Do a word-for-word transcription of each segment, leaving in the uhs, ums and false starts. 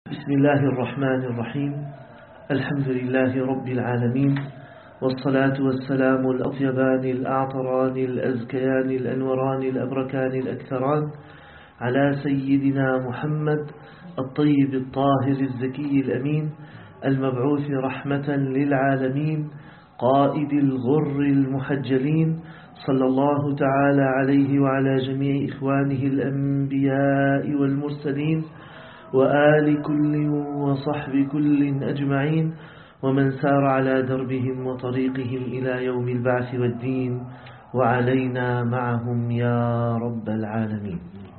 بسم الله الرحمن الرحيم. الحمد لله رب العالمين، والصلاة والسلام الأطيبان الأعطران الأزكيان الأنوران الأبركان الأكثران على سيدنا محمد الطيب الطاهر الزكي الأمين المبعوث رحمة للعالمين قائد الغر المحجلين، صلى الله تعالى عليه وعلى جميع إخوانه الأنبياء والمرسلين وآل كل وصحب كل أجمعين، ومن سار على دربهم وطريقهم إلى يوم البعث والدين، وعلينا معهم يا رب العالمين.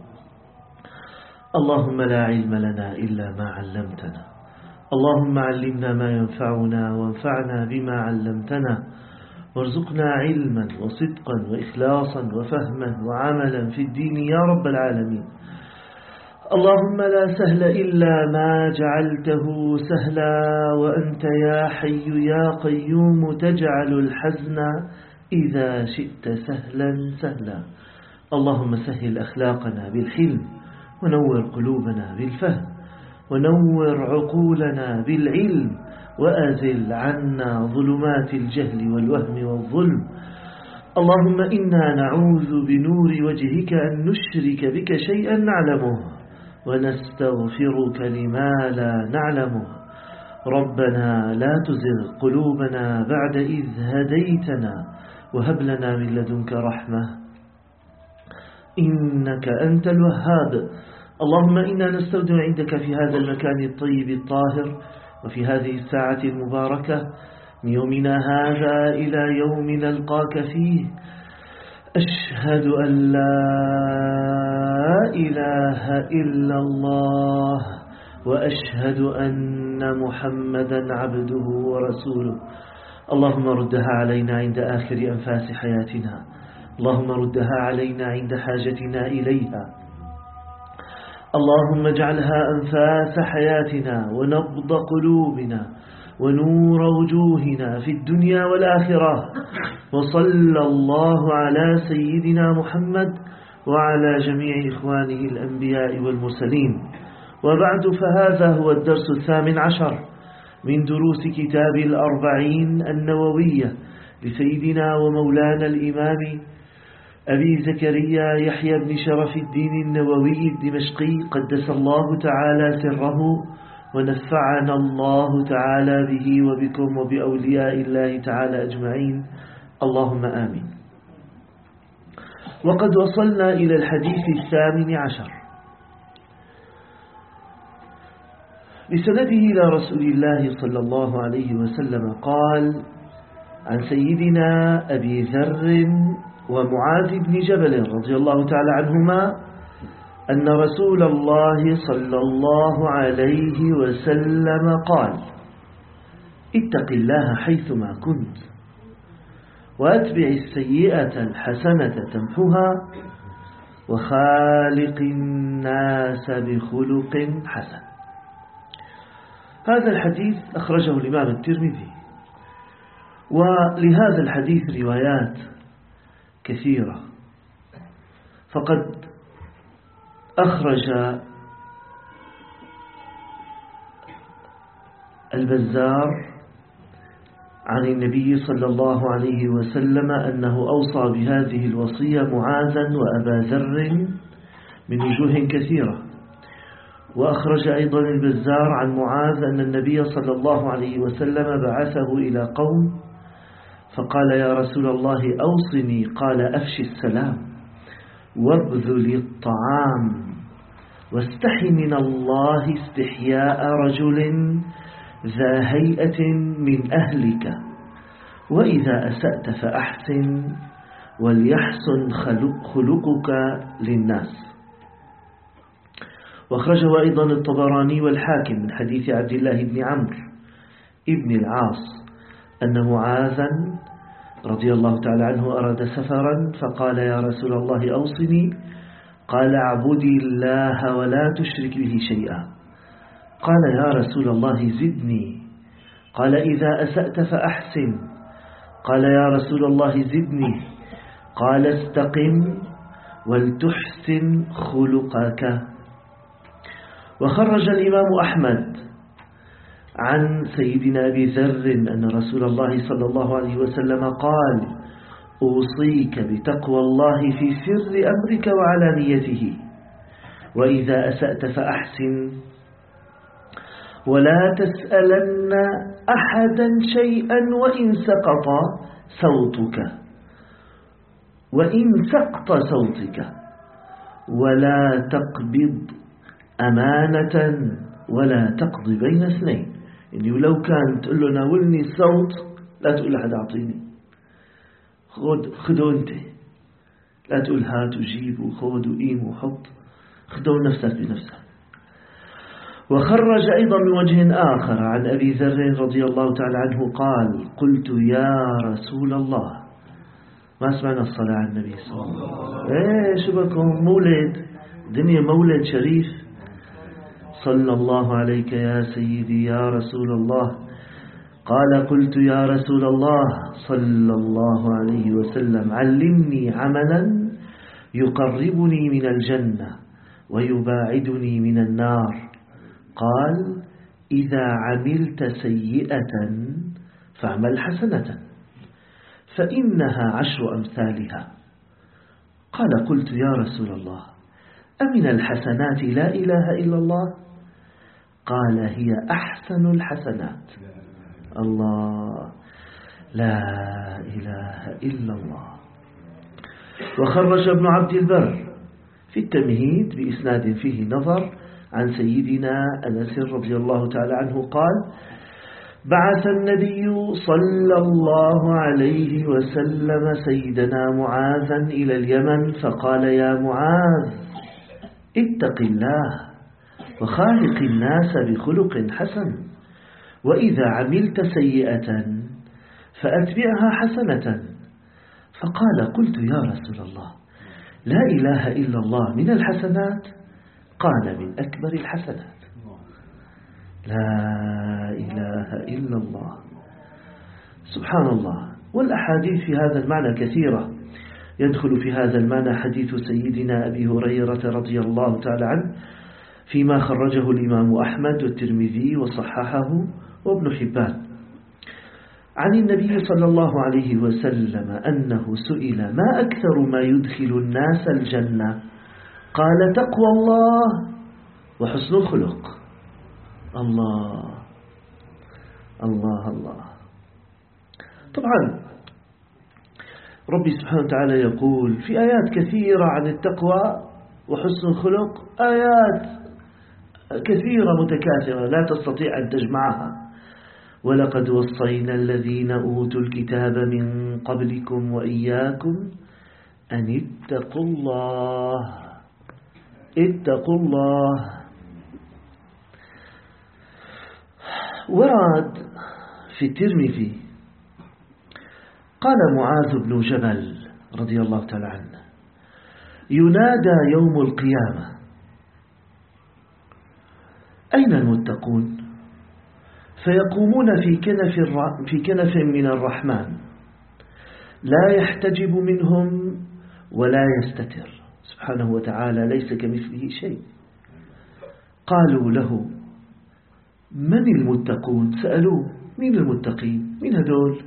اللهم لا علم لنا إلا ما علمتنا، اللهم علمنا ما ينفعنا وانفعنا بما علمتنا، وارزقنا علما وصدقا وإخلاصا وفهما وعملا في الدين يا رب العالمين. اللهم لا سهل إلا ما جعلته سهلا، وأنت يا حي يا قيوم تجعل الحزن إذا شئت سهلا سهلا. اللهم سهل أخلاقنا بالحلم، ونور قلوبنا بالفهم، ونور عقولنا بالعلم، وأزل عنا ظلمات الجهل والوهم والظلم. اللهم إنا نعوذ بنور وجهك أن نشرك بك شيئا نعلمه، ونستغفرك لما لا نعلمه. ربنا لا تزغ قلوبنا بعد إذ هديتنا، وهب لنا من لدنك رحمة إنك أنت الوهاب. اللهم إنا نستودع عندك في هذا المكان الطيب الطاهر، وفي هذه الساعة المباركة من يومنا هذا إلى يوم نلقاك فيه، أشهد أن لا إله إلا الله، وأشهد أن محمدا عبده ورسوله. اللهم ردها علينا عند آخر أنفاس حياتنا، اللهم ردها علينا عند حاجتنا إليها. اللهم اجعلها أنفاس حياتنا ونبض قلوبنا ونور وجوهنا في الدنيا والآخرة. وصلى الله على سيدنا محمد وعلى جميع إخوانه الأنبياء والمرسلين. وبعد، فهذا هو الدرس الثامن عشر من دروس كتاب الأربعين النووية لسيدنا ومولانا الإمام أبي زكريا يحيى بن شرف الدين النووي الدمشقي قدس الله تعالى سره، ونفعنا الله تعالى به وبكم وبأولياء الله تعالى أجمعين، اللهم آمين. وقد وصلنا إلى الحديث الثامن عشر بسنده إلى رسول الله صلى الله عليه وسلم قال: عن سيدنا أبي ذر ومعاذ بن جبل رضي الله تعالى عنهما أن رسول الله صلى الله عليه وسلم قال: اتق الله حيثما كنت، وأتبع السيئة الحسنة تمحها، وخالق الناس بخلق حسن. هذا الحديث أخرجه الإمام الترمذي، ولهذا الحديث روايات كثيرة، فقد أخرج البزار عن النبي صلى الله عليه وسلم أنه أوصى بهذه الوصية معاذا وأبا ذر من وجوه كثيرة. وأخرج أيضا البزار عن معاذ أن النبي صلى الله عليه وسلم بعثه إلى قوم فقال: يا رسول الله أوصني. قال: أفشي السلام، وابذل الطعام، واستحي من الله استحياء رجل ذا هيئة من أهلك، وإذا أسأت فأحسن، وليحسن خلق خلقك للناس. واخرجه أيضا الطبراني والحاكم من حديث عبد الله بن عمرو ابن العاص أن معاذا رضي الله تعالى عنه أراد سفرا فقال: يا رسول الله أوصني. قال: اعبدي الله ولا تشرك به شيئا. قال: يا رسول الله زدني. قال: إذا أسأت فأحسن. قال: يا رسول الله زدني. قال: استقم ولتحسن خلقك. وخرج الإمام أحمد عن سيدنا أبي ذر أن رسول الله صلى الله عليه وسلم قال: أوصيك بتقوى الله في سر أمرك وعلانيته، وإذا أسأت فأحسن، ولا تسألن أحدا شيئا وإن سقط صوتك وإن سقط صوتك، ولا تقبض أمانة ولا تقضي بين اثنين. يعني ولو كان تقول له ناولني الصوت لا تقول لحد أعطيني، خذ خذه أنت، لا تقول هات وجيب وخذ وقيم وحط، خذه نفسك بنفسك. وخرج أيضا من وجه آخر عن أبي ذر رضي الله تعالى عنه قال: قلت يا رسول الله، ما سمعنا الصلاة على النبي صلى الله عليه وسلم، ايه شو بكم مولد دنيا مولد شريف، صلى الله عليك يا سيدي يا رسول الله. قال: قلت يا رسول الله صلى الله عليه وسلم علمني عملا يقربني من الجنة ويباعدني من النار. قال: إذا عملت سيئة فاعمل حسنة فإنها عشر أمثالها. قال: قلت يا رسول الله أمن الحسنات لا إله إلا الله؟ قال: هي أحسن الحسنات. الله، لا إله إلا الله. وخرج ابن عبد البر في التمهيد بإسناد فيه نظر عن سيدنا أنس رضي الله تعالى عنه قال: بعث النبي صلى الله عليه وسلم سيدنا معاذا إلى اليمن فقال: يا معاذ اتق الله وخالق الناس بخلق حسن، وإذا عملت سيئة فأتبعها حسنة. فقال: قلت يا رسول الله لا إله إلا الله من الحسنات؟ قال: من أكبر الحسنات. لا إله إلا الله. سبحان الله. والأحاديث في هذا المعنى كثيرة. يدخل في هذا المعنى حديث سيدنا أبي هريرة رضي الله تعالى عنه فيما خرجه الإمام أحمد والترمذي وصححه وابن حبان عن النبي صلى الله عليه وسلم أنه سئل: ما أكثر ما يدخل الناس الجنة؟ قال: تقوى الله وحسن الخلق. الله الله الله. طبعا ربي سبحانه وتعالى يقول في آيات كثيرة عن التقوى وحسن الخلق، آيات كثيرة متكاثرة لا تستطيع أن تجمعها. ولقد وصينا الذين أوتوا الكتاب من قبلكم وإياكم أن اتقوا الله اتقوا الله. ورد في الترمذي قال معاذ بن جبل رضي الله تعالى عنه: ينادى يوم القيامة: أين المتقون؟ فيقومون في كنف, في كنف من الرحمن لا يحتجب منهم ولا يستتر سبحانه وتعالى، ليس كمثله شيء. قالوا له: من المتقون؟ سألوه: مين المتقين؟ مين هدول؟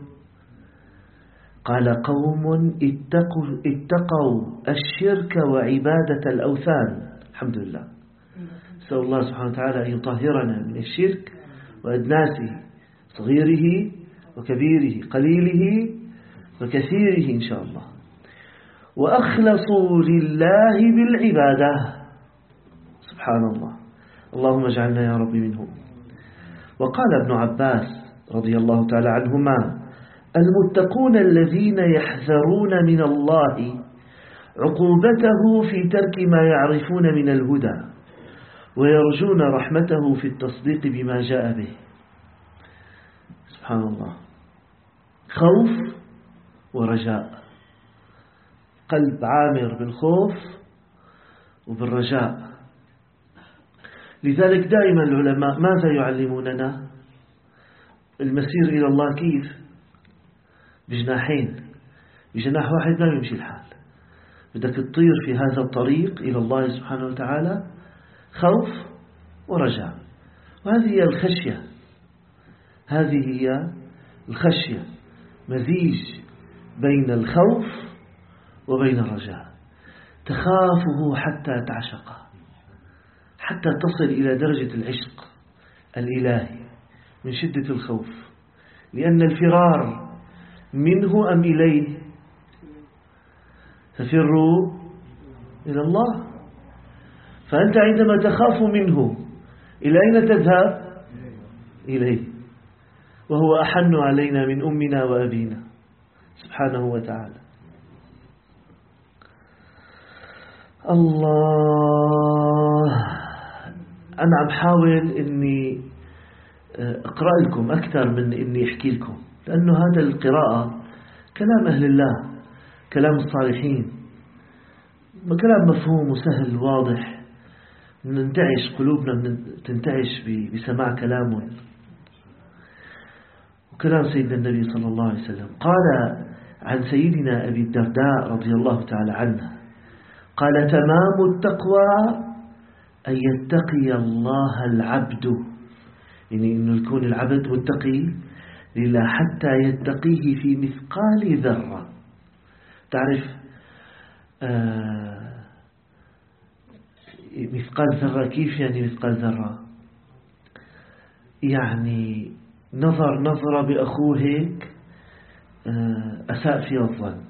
قال: قوم اتقوا, اتقوا الشرك وعبادة الأوثان. الحمد لله. نسأل الله سبحانه وتعالى أن يطهرنا من الشرك وأدناسه، صغيره وكبيره، قليله وكثيره إن شاء الله، وأخلصوا لله بالعبادة. سبحان الله. اللهم اجعلنا يا رب منهم. وقال ابن عباس رضي الله تعالى عنهما: المتقون الذين يحذرون من الله عقوبته في ترك ما يعرفون من الهدى ويرجون رحمته في التصديق بما جاء به. سبحان الله. خوف ورجاء، قلب عامر بالخوف وبالرجاء. لذلك دائما العلماء ماذا يعلموننا؟ المسير إلى الله كيف؟ بجناحين، بجناح واحد ما يمشي الحال. بدك تطير في هذا الطريق إلى الله سبحانه وتعالى، خوف ورجاء. وهذه هي الخشية، هذه هي الخشية، مزيج بين الخوف وبين الرجاء. تخافه حتى تعشقه، حتى تصل إلى درجة العشق الإلهي من شدة الخوف، لأن الفرار منه أم إليه؟ ففروا إلى الله. فأنت عندما تخاف منه إلى أين تذهب؟ إليه، وهو أحن علينا من أمنا وأبينا سبحانه وتعالى. الله، أنا عم حاول إني أقرأ لكم أكثر من إني أحكي لكم، لأنه هذا القراءة كلام أهل الله، كلام الصالحين، كلام مفهوم وسهل واضح، ننتعش قلوبنا، تنتعش بسماع كلامه وكلام سيدنا النبي صلى الله عليه وسلم. قال عن سيدنا أبي الدرداء رضي الله تعالى عنه قال: تمام التقوى أن يتقي الله العبد، يعني أنه يكون العبد متقي لله حتى يتقيه في مثقال ذرة. تعرف آه مثقال ذرة كيف؟ يعني مثقال ذرة يعني نظر نظرة بأخوه هيك آه أساء في الظن،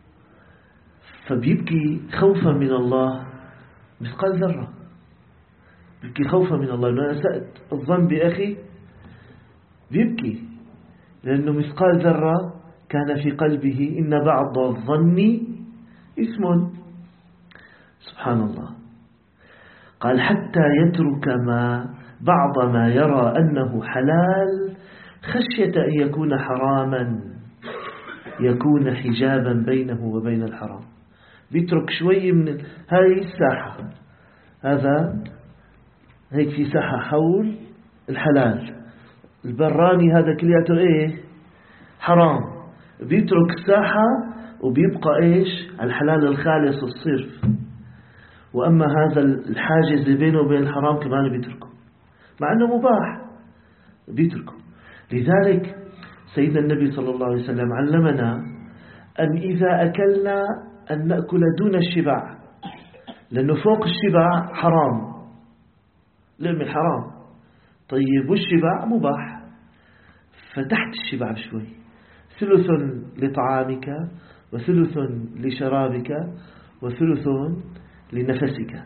فبيبكي خوفا من الله. مثقال ذرة بيبكي خوفا من الله، لأنه أسأت الظن بأخي بيبكي، لأنه مثقال ذرة كان في قلبه. إن بعض الظن اسم، سبحان الله. قال: حتى يترك ما بعض ما يرى أنه حلال خشية أن يكون حراما، يكون حجابا بينه وبين الحرام. بيترك شوي من هاي الساحة، هذا هيك في ساحة حول الحلال، البراني هذا كلياته ايه؟ حرام. بيترك الساحة وبيبقى ايش؟ الحلال الخالص الصرف. وأما هذا الحاجز بينه وبين الحرام كمان بيتركه، مع أنه مباح بيتركه. لذلك سيدنا النبي صلى الله عليه وسلم علمنا أن إذا أكلنا أن نأكل دون الشبع، لأنه فوق الشبع حرام، لأم الحرام. طيب والشبع مباح، فتحت الشبع بشوي، ثلث لطعامك وثلث لشرابك وثلث لنفسك.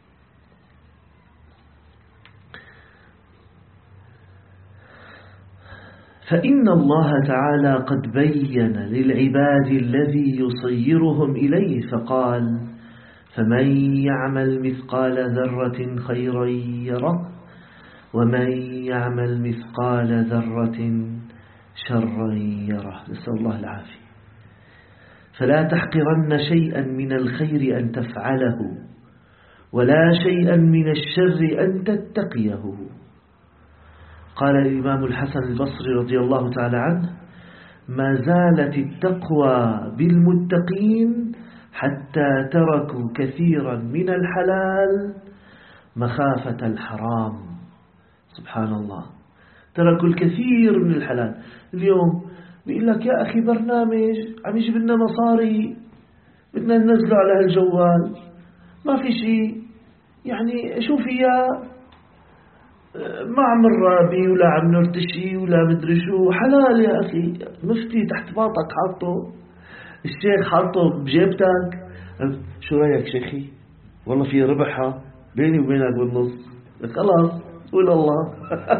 فإن الله تعالى قد بين للعباد الذي يصيرهم إليه فقال: فمن يعمل مثقال ذرة خيرا يره ومن يعمل مثقال ذرة شرا يره. نسأل الله العافية. فلا تحقرن شيئا من الخير أن تفعله، ولا شيئا من الشر أن تتقيه. قال الإمام الحسن البصري رضي الله تعالى عنه: ما زالت التقوى بالمتقين حتى تركوا كثيرا من الحلال مخافة الحرام. سبحان الله، تركوا الكثير من الحلال. اليوم بيقول لك يا أخي برنامج عم يجيب لنا مصاري، بدنا ننزله على هالجوال، ما في شيء، يعني شو فيها، ما عم نرابي ولا عم نرتشي ولا مدري شو، حلال يا أخي. مفتي تحت باطك حاطه، الشيخ حاطه بجيبتك. شو رأيك شيخي؟ والله في ربحها بيني وبينك بالنص. خلاص قول الله.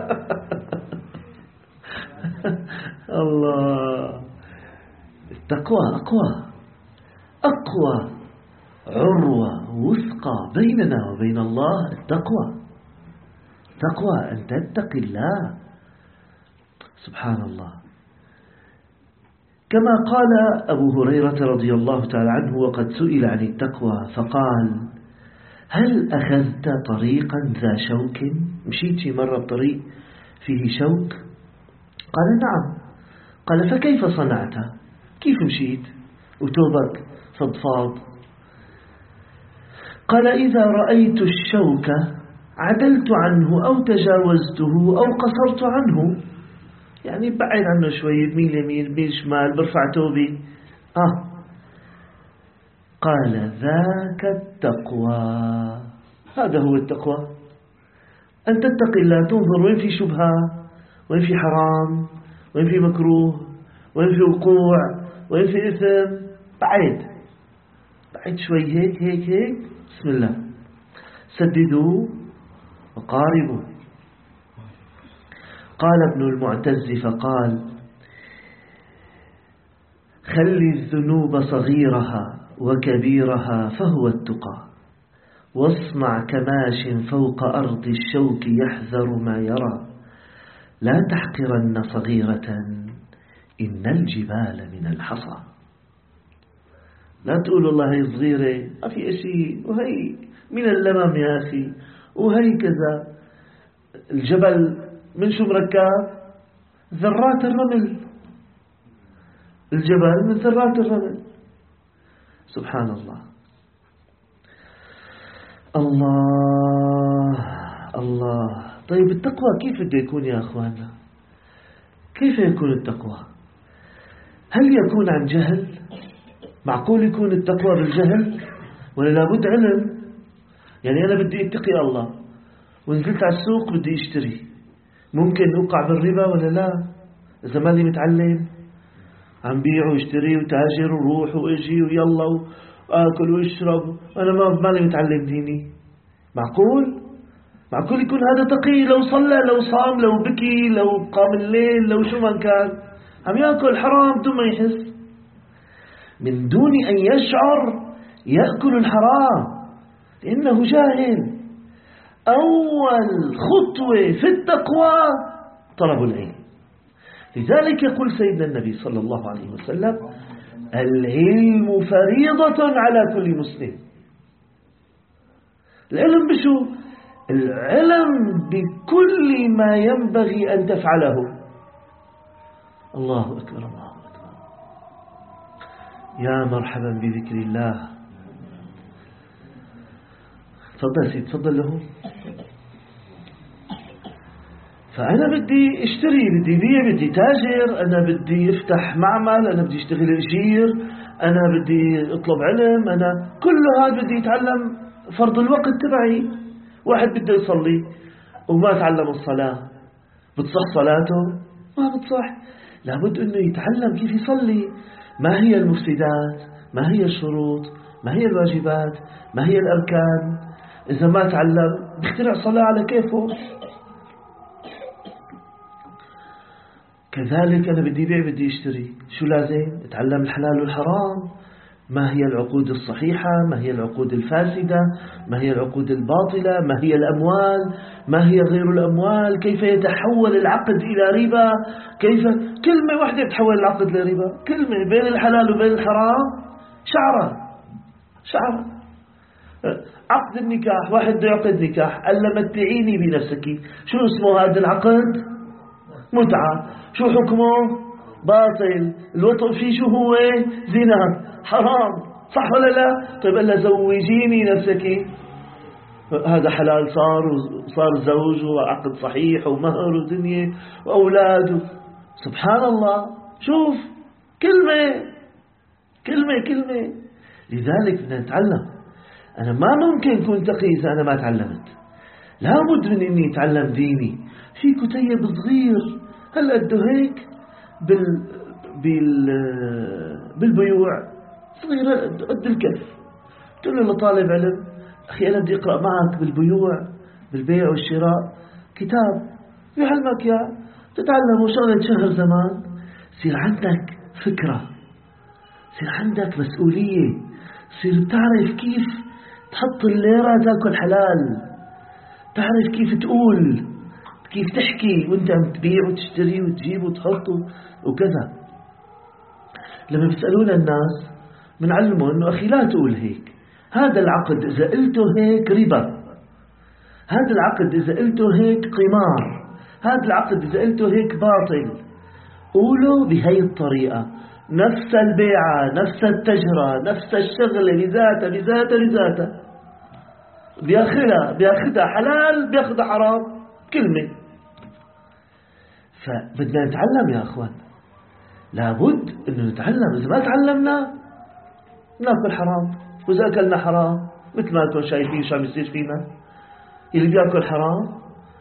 الله. التقوى أقوى أقوى عروة وثقة بيننا وبين الله. التقوى تقوى أن تتقي الله سبحان الله. كما قال أبو هريرة رضي الله تعالى عنه وقد سئل عن التقوى فقال: هل أخذت طريقا ذا شوك؟ مشيت مرة بطريق فيه شوك؟ قال: نعم. قال: فكيف صنعت؟ كيف مشيت وتوبك فضفاض؟ قال: إذا رأيت الشوك عدلت عنه أو تجاوزته أو قصرت عنه، يعني بعد عنه شوي، بميل يمين بميل شمال، برفع توبي. آه قال ذاك التقوى، هذا هو التقوى، أن تتقي الله، تنظر وين في شبهة، وين في حرام، وين في مكروه، وين في وقوع، وين في إثم. بعد بعد شوي هيك هيك هيك، بسم الله، سددوا وقاربوا. قال ابن المعتز فقال: خلي الذنوب صغيرها وكبيرها فهو التقى، واصنع كماش فوق أرض الشوك يحذر ما يرى، لا تحقرن صغيرة إن الجبال من الحصى. لا تقول والله هي صغيرة ما في شيء، وهي من اللمم يا أخي، وهي كذا. الجبل من شو مركب؟ ذرات الرمل. الجبل من ذرات الرمل. سبحان الله. الله الله. طيب التقوى كيف بده يكون يا أخواننا؟ كيف يكون التقوى؟ هل يكون عن جهل؟ معقول يكون التقوى بالجهل؟ ولا لابد علم؟ يعني أنا بدي اتقي الله ونزلت على السوق بدي اشتري، ممكن أوقع بالربا ولا لا؟ إذا مالي متعلم، عم بيع واشتري وتاجر وروح واجي ويلا وآكل واشرب، أنا ما مالي متعلم ديني. معقول؟ معقول يكون هذا تقي؟ لو صلى، لو صام، لو بكي، لو قام الليل، لو شو ما كان، عم يأكل حرام دون ما يحس، من دون أن يشعر يأكل الحرام لأنه جاهل. أول خطوة في التقوى طلب العلم. لذلك يقول سيدنا النبي صلى الله عليه وسلم: العلم فريضة على كل مسلم. العلم بشو؟ العلم بكل ما ينبغي أن تفعله. الله أكبر الله أكبر. يا مرحبا بذكر الله. تفضل سيد، تفضل له. فأنا بدي اشتري، بدي بيع، بدي تاجر، أنا بدي افتح معمل، أنا بدي اشتغل اجير، أنا بدي اطلب علم، أنا كل هذا بدي اتعلم فرض الوقت تبعي. واحد بده يصلي وما تعلم الصلاة، بتصح صلاته؟ ما بتصح. لابد أنه يتعلم كيف يصلي، ما هي المفسدات، ما هي الشروط، ما هي الواجبات، ما هي الأركان. إذا ما تعلم بيخترع صلاة على كيفه. كذلك أنا بدي بيع، بدي اشتري، شو لازم؟ اتعلم الحلال والحرام، ما هي العقود الصحيحة، ما هي العقود الفاسدة، ما هي العقود الباطلة، ما هي الأموال، ما هي غير الأموال، كيف يتحول العقد إلى ربا، كيف كلمة واحدة تحول العقد لربا، كلمة بين الحلال وبين الحرام شعرة شعرة. عقد النكاح، واحد بده يعقد نكاح، قال له متعيني بنفسك، شو اسمه هذا العقد؟ متعة. شو حكمه؟ باطل. الوطء فيه شو هو؟ زنا، حرام، صح ولا لا؟ طيب قال له زوجيني نفسك، هذا حلال صار، وصار زوج وعقد صحيح ومهر ودنيا وأولاد. سبحان الله. شوف، كلمة كلمة كلمة. لذلك بدنا نتعلم. أنا ما ممكن أكون تقي إذا أنا ما تعلمت. لابد من إني أتعلم ديني. في كتيب صغير هل قده هيك بال بال بالبيوع، صغيرة قد الكف، تقول له لطالب علم: أخي أنا بدي أقرأ معك بالبيوع، بالبيع والشراء كتاب يعلمك يا تتعلمه شغلة شهر زمان، يصير عندك فكرة، يصير عندك مسؤولية، يصير بتعرف كيف تحط الليرة تاكل حلال، تعرف كيف تقول، كيف تحكي وانت عم تبيع وتشتري وتجيب وتحط وكذا. لما بيسألونا الناس بنعلمه انه اخي لا تقول هيك، هذا العقد اذا قلته هيك ربا، هذا العقد اذا قلته هيك قمار، هذا العقد اذا قلته هيك باطل. قولوا بهي الطريقة، نفس البيعة، نفس التجرة، نفس الشغلة بذاتها بذاتها بذاتها. بياخدها بياخدها حلال بياخدها حرام كلمة. فبدنا نتعلم يا أخوان، لابد أنه نتعلم. إذا ما تعلمنا ناكل حرام، وإذا أكلنا حرام مثل ما أنتم شايفين شو عم يصير فينا. اللي بيأكل حرام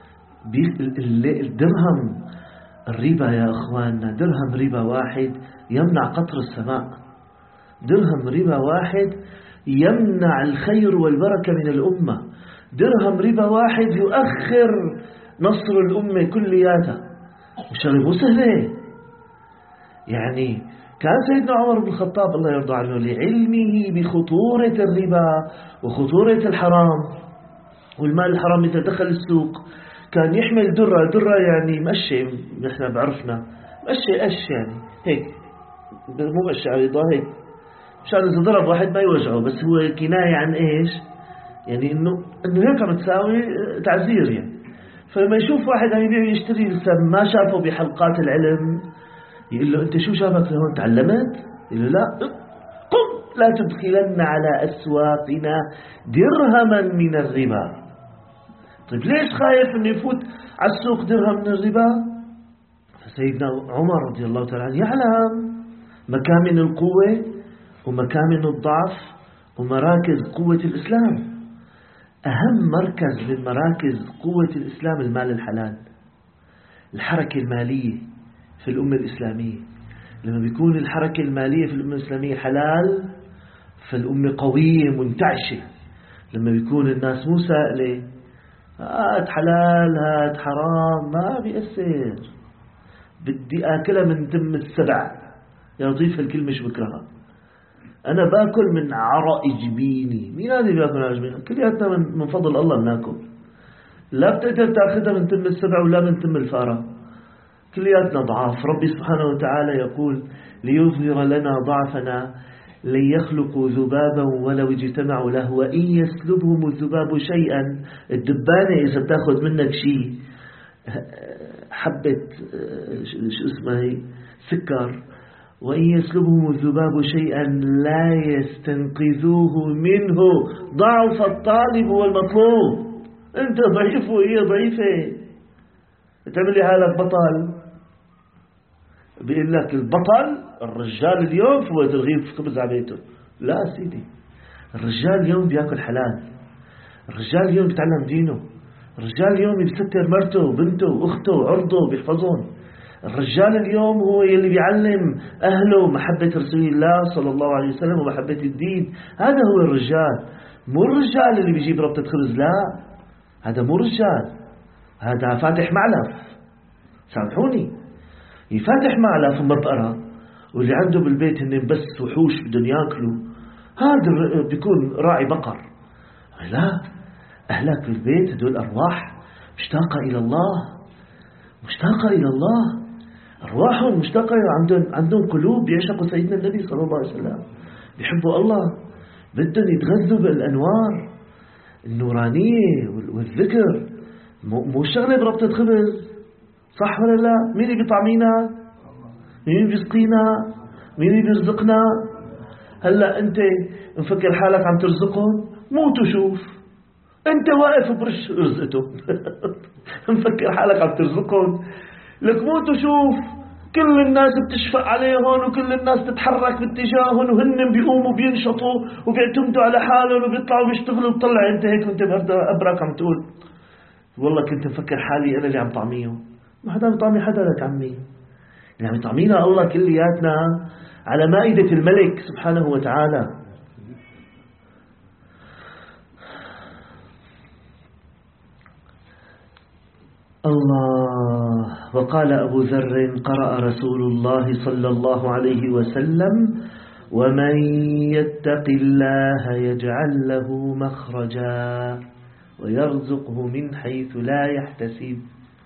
الدرهم الربا يا أخواننا، درهم ربا واحد يمنع قطر السماء. درهم ربا واحد يمنع الخير والبركة من الأمة. درهم ربا واحد يؤخر نصر الأمة كلياتها. وشغله مو سهلة. يعني كان سيدنا عمر بن الخطاب الله يرضى عنه لعلمه بخطورة الربا وخطورة الحرام والمال الحرام إذا دخل السوق كان يحمل درة درة يعني مقشة، نحن بعرفنا مقشة قش يعني هيك، مو مقشة عريضة هيك، مشان إذا ضرب واحد ما يوجعه، بس هو كناية عن إيش؟ يعني إنه إنه هيك عم تساوي تعزير يعني. فلما يشوف واحد عم يبيع يشتري لسه ما شافه بحلقات العلم يقول له أنت شو جابك لهون تعلمت؟ يقول له لا، قم لا تدخلن على أسواقنا درهما من الربا. طيب ليش خايف أنه يفوت على السوق درهم من الربا؟ فسيدنا عمر رضي الله تعالى عنه يعلم مكامن القوة ومكامن الضعف ومراكز قوة الإسلام. أهم مركز من مراكز قوة الإسلام المال الحلال، الحركة المالية في الأمة الإسلامية. لما بيكون الحركة المالية في الأمة الإسلامية حلال فالأمة قوية منتعشة. لما بيكون الناس مو سائلة هات حلال هات حرام ما بيأثر. بدي آكلها من تم السبع يا لطيف الكلمة شو بكرهها. أنا باكل من عرق جبيني. مين هذا بياكل من عرق جبيني؟ كلياتنا من, من فضل الله بناكل. لا بتقدر تأخذها من تم السبع ولا من تم الفارة، كلياتنا ضعاف. ربي سبحانه وتعالى يقول ليظهر لنا ضعفنا لن يخلقوا ذبابا ولو اجتمعوا له وإن يسلبهم الذباب شيئا. الدبانة إذا بتاخذ منك شيء حبة شو اسمها هي سكر، وإن يسلبهم الذباب شيئا لا يستنقذوه منه ضعف الطالب والمطلوب. أنت ضعيف وهي ضعيفة، تعمل لي حالك بطل. بيقول لك البطل الرجال اليوم فوت الرغيف خبز على بيته. لا سيدي، الرجال اليوم بياكل حلال، الرجال اليوم بيتعلم دينه، الرجال اليوم بيستر مرته وبنته واخته وعرضه بيحفظون. الرجال اليوم هو يلي بيعلم أهله محبة رسول الله صلى الله عليه وسلم ومحبة الدين. هذا هو الرجال، مو الرجال اللي بيجيب ربطة خبز. لا، هذا مو رجال، هذا فاتح معلف. سامحوني، يفاتح معلف ومبقرة واللي عنده بالبيت هن بس وحوش بدهم ياكلوا، هذا بيكون راعي بقر. لا، أهلك بالبيت هدول أرواح مشتاقة إلى الله، مشتاقة إلى الله، أرواحهم مشتاقة، عندهم عندهم قلوب بيعشقوا سيدنا النبي صلى الله عليه وسلم، بيحبوا الله، بدهم يتغذوا بالأنوار النورانية والذكر. مو شغلة بربطة خبز، صح ولا لا؟ مين اللي بيطعمينا؟ مين اللي بيسقينا؟ مين اللي بيرزقنا؟ هلا أنت مفكر حالك عم ترزقهم؟ موت وشوف، أنت واقف برش رزقته. مفكر حالك عم ترزقهم؟ لك موت وشوف، كل الناس بتشفق عليهم وكل الناس تتحرك باتجاههم وهن بيقوموا بينشطوا وبيعتمدوا على حالهم وبيطلعوا بيشتغلوا. بطلع أنت هيك وأنت أبرك عم تقول والله كنت مفكر حالي أنا اللي عم طعميهم. ما حدا بيطعمي حدا لك عمي، اللي عم يطعمينا الله كلياتنا على مائدة الملك سبحانه وتعالى. الله. وقال أبو ذر قرأ رسول الله صلى الله عليه وسلم ومن يتق الله يجعل له مخرجا ويرزقه من حيث لا يحتسب.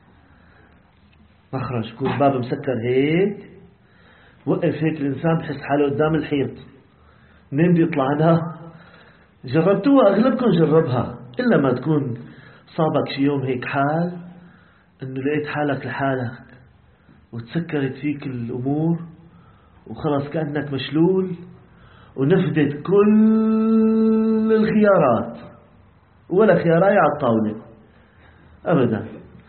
مخرج، كون باب مسكر هيك وقف هيك الإنسان بحس حاله قدام الحيط، منين بيطلع عنها؟ جربتوها؟ أغلبكم جربها، إلا ما تكون صابك شي يوم هيك حال إنه لقيت حالك لحالك وتسكرت فيك الأمور وخلص كأنك مشلول ونفدت كل الخيارات ولا خياراي على الطاولة أبدا.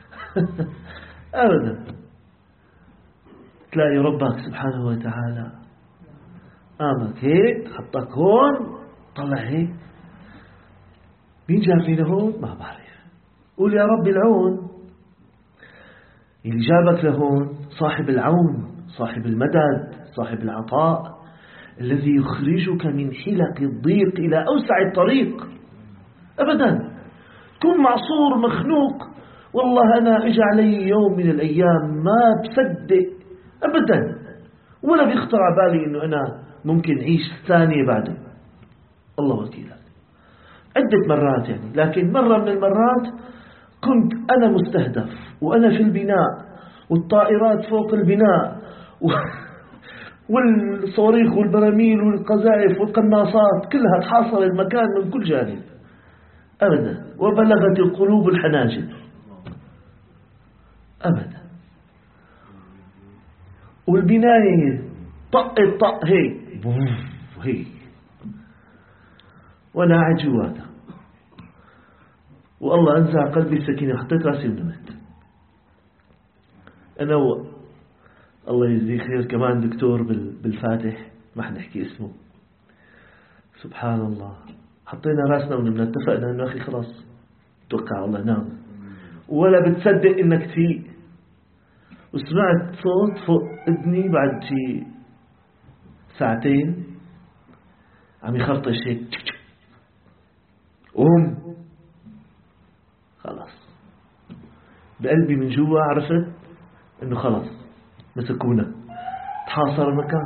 أبدا. تلاقي ربك سبحانه وتعالى قامك هيك حطك هون طلع هيك. مين جابني لهون؟ ما بعرف. قول يا رب العون. اللي جابك لهون صاحب العون، صاحب المدد، صاحب العطاء، الذي يخرجك من حلق الضيق إلى أوسع الطريق. أبدا كن معصور مخنوق، والله أنا إجا علي يوم من الأيام ما بصدق أبدا، ولا بيخطر على بالي إنه أنا ممكن أعيش ثانية بعده. الله وكيلك. عدة مرات يعني، لكن مرة من المرات كنت أنا مستهدف وأنا في البناء والطائرات فوق البناء و... والصواريخ والبراميل والقذائف والقناصات كلها تحاصر المكان من كل جانب. أبدا. وبلغت القلوب الحناجر. أبدا. والبناية طق الطق هيك هيك وانا قاعد جواتا، والله انزع قلبي السكينة، حطيت راسي ونمت. انا و... الله يجزيه خير كمان دكتور بالفاتح، ما حنحكي اسمه، سبحان الله، حطينا راسنا ونمنا، اتفقنا انه اخي خلاص توقع الله نام، ولا بتصدق انك تفيق. وسمعت صوت فوق اذني بعد شي ساعتين عم يخرطش هيك، قوم. خلاص بقلبي من جوا عرفت انه خلاص مسكونا، تحاصر المكان.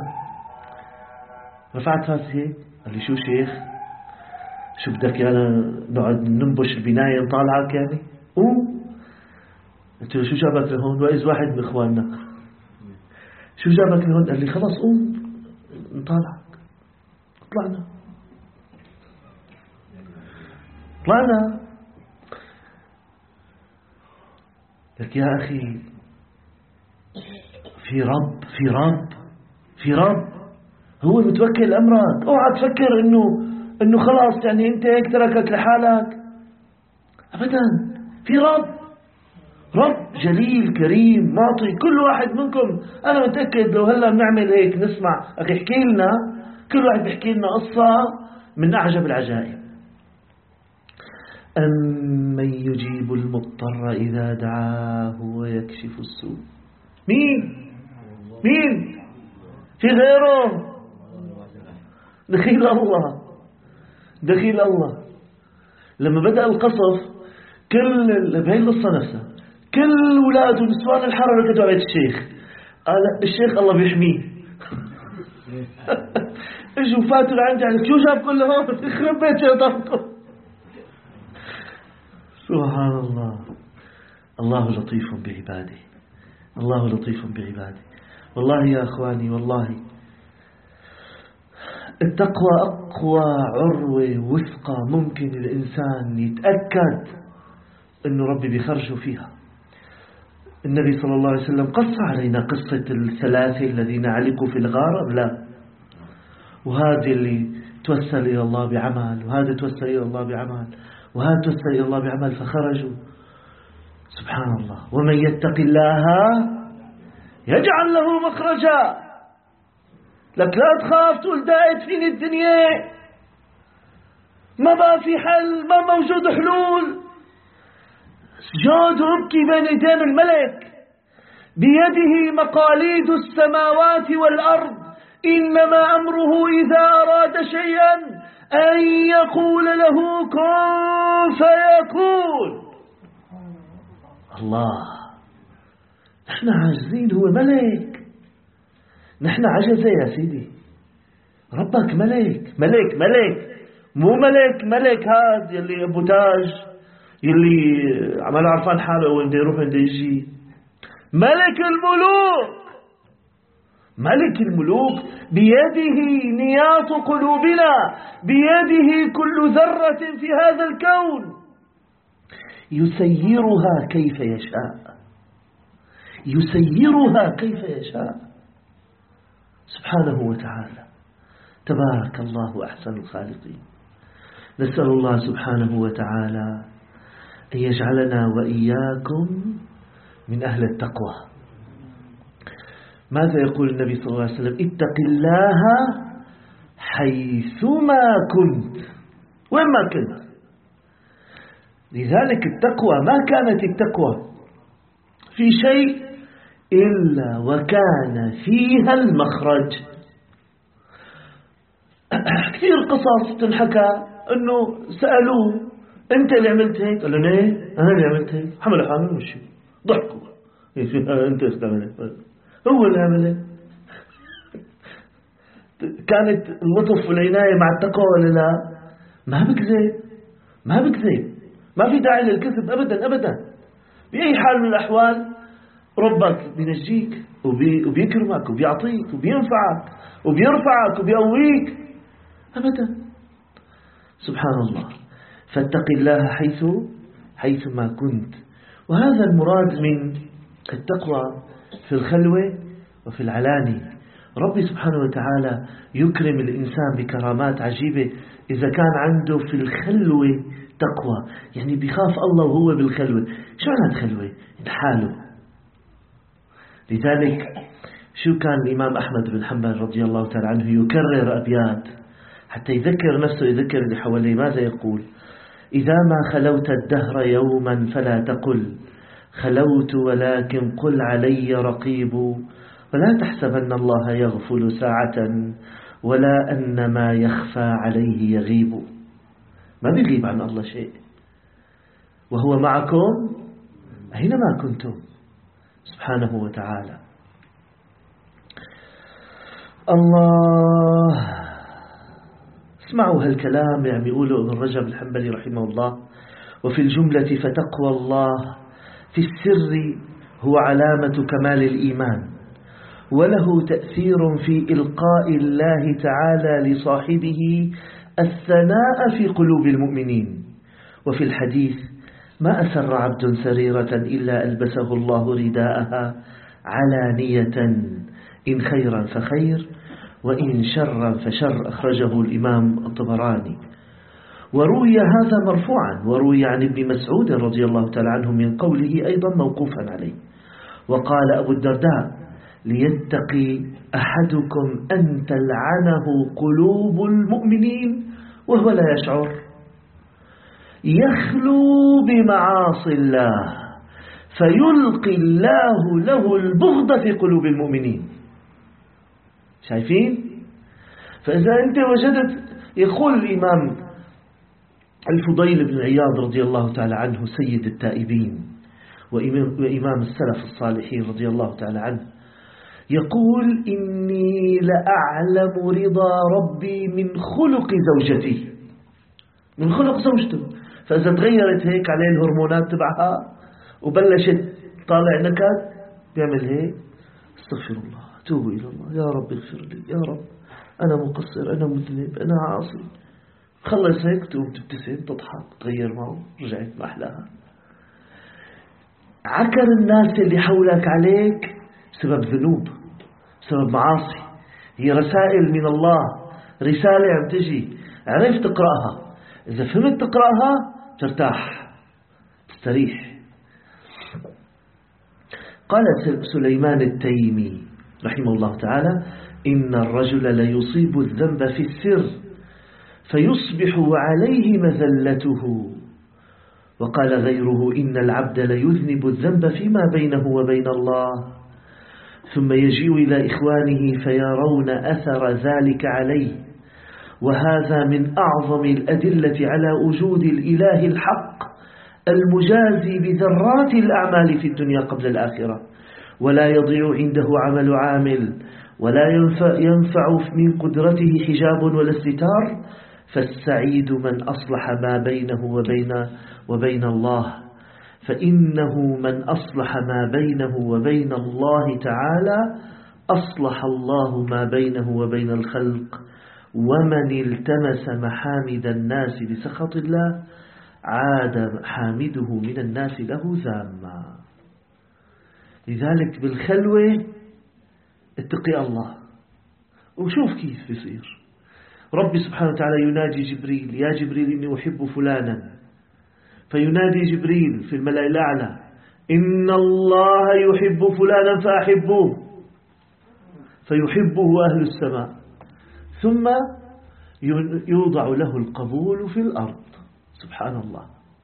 رفعت راسي هيك، قال لي شو شيخ، شو بدك يانا نقعد ننبش البناية نطالعك يعني؟ قوم. قلت له شو جابك لهون؟ وإذ واحد من إخواننا، شو جابك لهون؟ قال لي خلاص قوم نطالعك. طلعنا طلعنا لك يا أخي، في رب في رب في رب هو متوكل أمرك. اوعى تفكر إنه إنه خلاص يعني أنت هيك تركك لحالك، أبدا. في رب، رب جليل كريم معطي. كل واحد منكم أنا متأكد لو هلا بنعمل هيك نسمع أخي احكي لنا، كل واحد بيحكي لنا قصة من أعجب العجائب. أمن يجيب المضطر إذا دعاه ويكشف السوء. مين مين في غيره؟ دخيل الله، دخيل الله. لما بدأ القصف كل بهي القصة نفسها كل أولاد ونسوان الحرة ركضوا على الشيخ، قال الشيخ الله بيحميه. اجوا فاتوا لعندي على شو جابكم لهون؟ يخرب بيت شيطانكم. سبحان الله. الله لطيف بعباده، الله لطيف بعباده. والله يا أخواني، والله التقوى أقوى عروة وثقة ممكن الإنسان يتأكد أنه ربي بيخرجه فيها. النبي صلى الله عليه وسلم قص علينا قصة الثلاثة الذين علقوا في الغار، لا، وهذا اللي توسل إلى الله بعمل، وهذا توسل إلى الله بعمل، وهذا توسل إلى الله بعمل فخرجوا. سبحان الله. ومن يتق الله يجعل له مخرجا. لك لا تخاف تقول دايت فيني الدنيا، ما بقى في حل، ما موجود حلول. اسجد وابكي بين يدين الملك، بيده مقاليد السماوات والأرض، إنما أمره إذا أراد شيئا أن يقول له كن فيكون. الله. نحن عاجزين، هو ملك، نحن عجزة يا سيدي. ربك ملك ملك ملك، مو ملك ملك هذا يلي أبو تاج يلي عمال عرفان حاله وين بده يروح وين بده يجي. ملك الملوك، ملك الملوك بيده نياط قلوبنا، بيده كل ذرة في هذا الكون، يسيرها كيف يشاء، يسيرها كيف يشاء سبحانه وتعالى. تبارك الله أحسن الخالقين. نسأل الله سبحانه وتعالى أن يجعلنا وإياكم من أهل التقوى. ماذا يقول النبي صلى الله عليه وسلم؟ اتق الله حيثما كنت، وين ما كنت. لذلك التقوى ما كانت التقوى في شيء إلا وكان فيها المخرج. كثير قصص تنحكى أنه سألوه أنت اللي عملت هيك، قال له ايه أنا اللي عملت هيك، حمل حامل وشي ضحكوا أنت استعمل هو اللي عمل هيك. كانت اللطف والعناية مع التقوى ولا لا؟ ما بكذب ما بكذب ما في داعي للكذب أبدا أبدا. بأي حال من الأحوال ربك بينجيك وبي وبيكرمك وبيعطيك وبينفعك وبيرفعك وبيقويك أبدا. سبحان الله. فاتق الله حيث حيث ما كنت. وهذا المراد من التقوى في الخلوة وفي العلاني. ربي سبحانه وتعالى يكرم الإنسان بكرامات عجيبة إذا كان عنده في الخلوة تقوى، يعني بيخاف الله وهو بالخلوة. شو معنى خلوة؟ حاله. لذلك شو كان الإمام أحمد بن حنبل رضي الله تعالى عنه يكرر أبيات حتى يذكر نفسه يذكر اللي حواليه. ماذا يقول؟ إذا ما خلوت الدهر يوما فلا تقل خلوت ولكن قل علي رقيب، ولا تحسبن الله يغفل ساعة ولا أن ما يخفى عليه يغيب. ما بيغيب عن الله شيء، وهو معكم أينما كنتم سبحانه وتعالى. الله. اسمعوا هالكلام يعني يقوله ابن رجب الحنبلي رحمه الله. وفي الجملة فتقوى الله في السر هو علامة كمال الإيمان، وله تأثير في إلقاء الله تعالى لصاحبه الثناء في قلوب المؤمنين. وفي الحديث ما أسر عبد سريرة إلا ألبسه الله رداءها علانية، إن خيرا فخير وإن شرا فشر. أخرجه الإمام الطبراني. وروي هذا مرفوعا، وروي عن ابن مسعود رضي الله تعالى عنه من قوله أيضا موقوفا عليه. وقال أبو الدرداء ليتقي أحدكم أن تلعنه قلوب المؤمنين وهو لا يشعر، يخلو بمعاصي الله فيلقي الله له البغض في قلوب المؤمنين. شايفين؟ فإذا أنت وجدت، يقول الإمام الفضيل بن عياض رضي الله تعالى عنه سيد التائبين وإمام السلف الصالحين رضي الله تعالى عنه، يقول إني لأعلم رضا ربي من خلق زوجتي، من خلق زوجته. فإذا تغيرت هيك عليه الهرمونات تبعها وبلشت طالع نكد بيعمل هيك استغفر الله توبوا إلى الله، يا رب اغفر لي، يا رب أنا مقصر، أنا مذنب، أنا عاصي. خلص هيك تقوم تبتسم تضحك تغير معه رجعت ما أحلاها. عكر الناس اللي حولك عليك بسبب ذنوب بسبب معاصي. هي رسائل من الله، رسالة عم تجي عرفت تقرأها، إذا فهمت تقرأها ترتاح تستريح. قال سليمان التيمي رحمه الله تعالى إن الرجل ليصيب الذنب في السر فيصبح عليه مذلته. وقال غيره إن العبد ليذنب الذنب فيما بينه وبين الله ثم يجيء إلى إخوانه فيرون أثر ذلك عليه. وهذا من أعظم الأدلة على وجود الإله الحق المجازي بذرات الأعمال في الدنيا قبل الآخرة، ولا يضيع عنده عمل عامل، ولا ينفع, ينفع من قدرته حجاب ولا استتار. فالسعيد من أصلح ما بينه وبين, وبين الله، فإنه من أصلح ما بينه وبين الله تعالى أصلح الله ما بينه وبين الخلق. ومن التمس محامد الناس بسخط الله عاد حامده من الناس له ذاما. لذلك بالخلوة اتقي الله وشوف كيف بيصير، ربي سبحانه وتعالى ينادي جبريل: يا جبريل إني أحب فلانا، فينادي جبريل في الملأ الأعلى: إن الله يحب فلانا فأحبوه، فيحبه أهل السماء، ثم يوضع له القبول في الأرض. سبحان الله.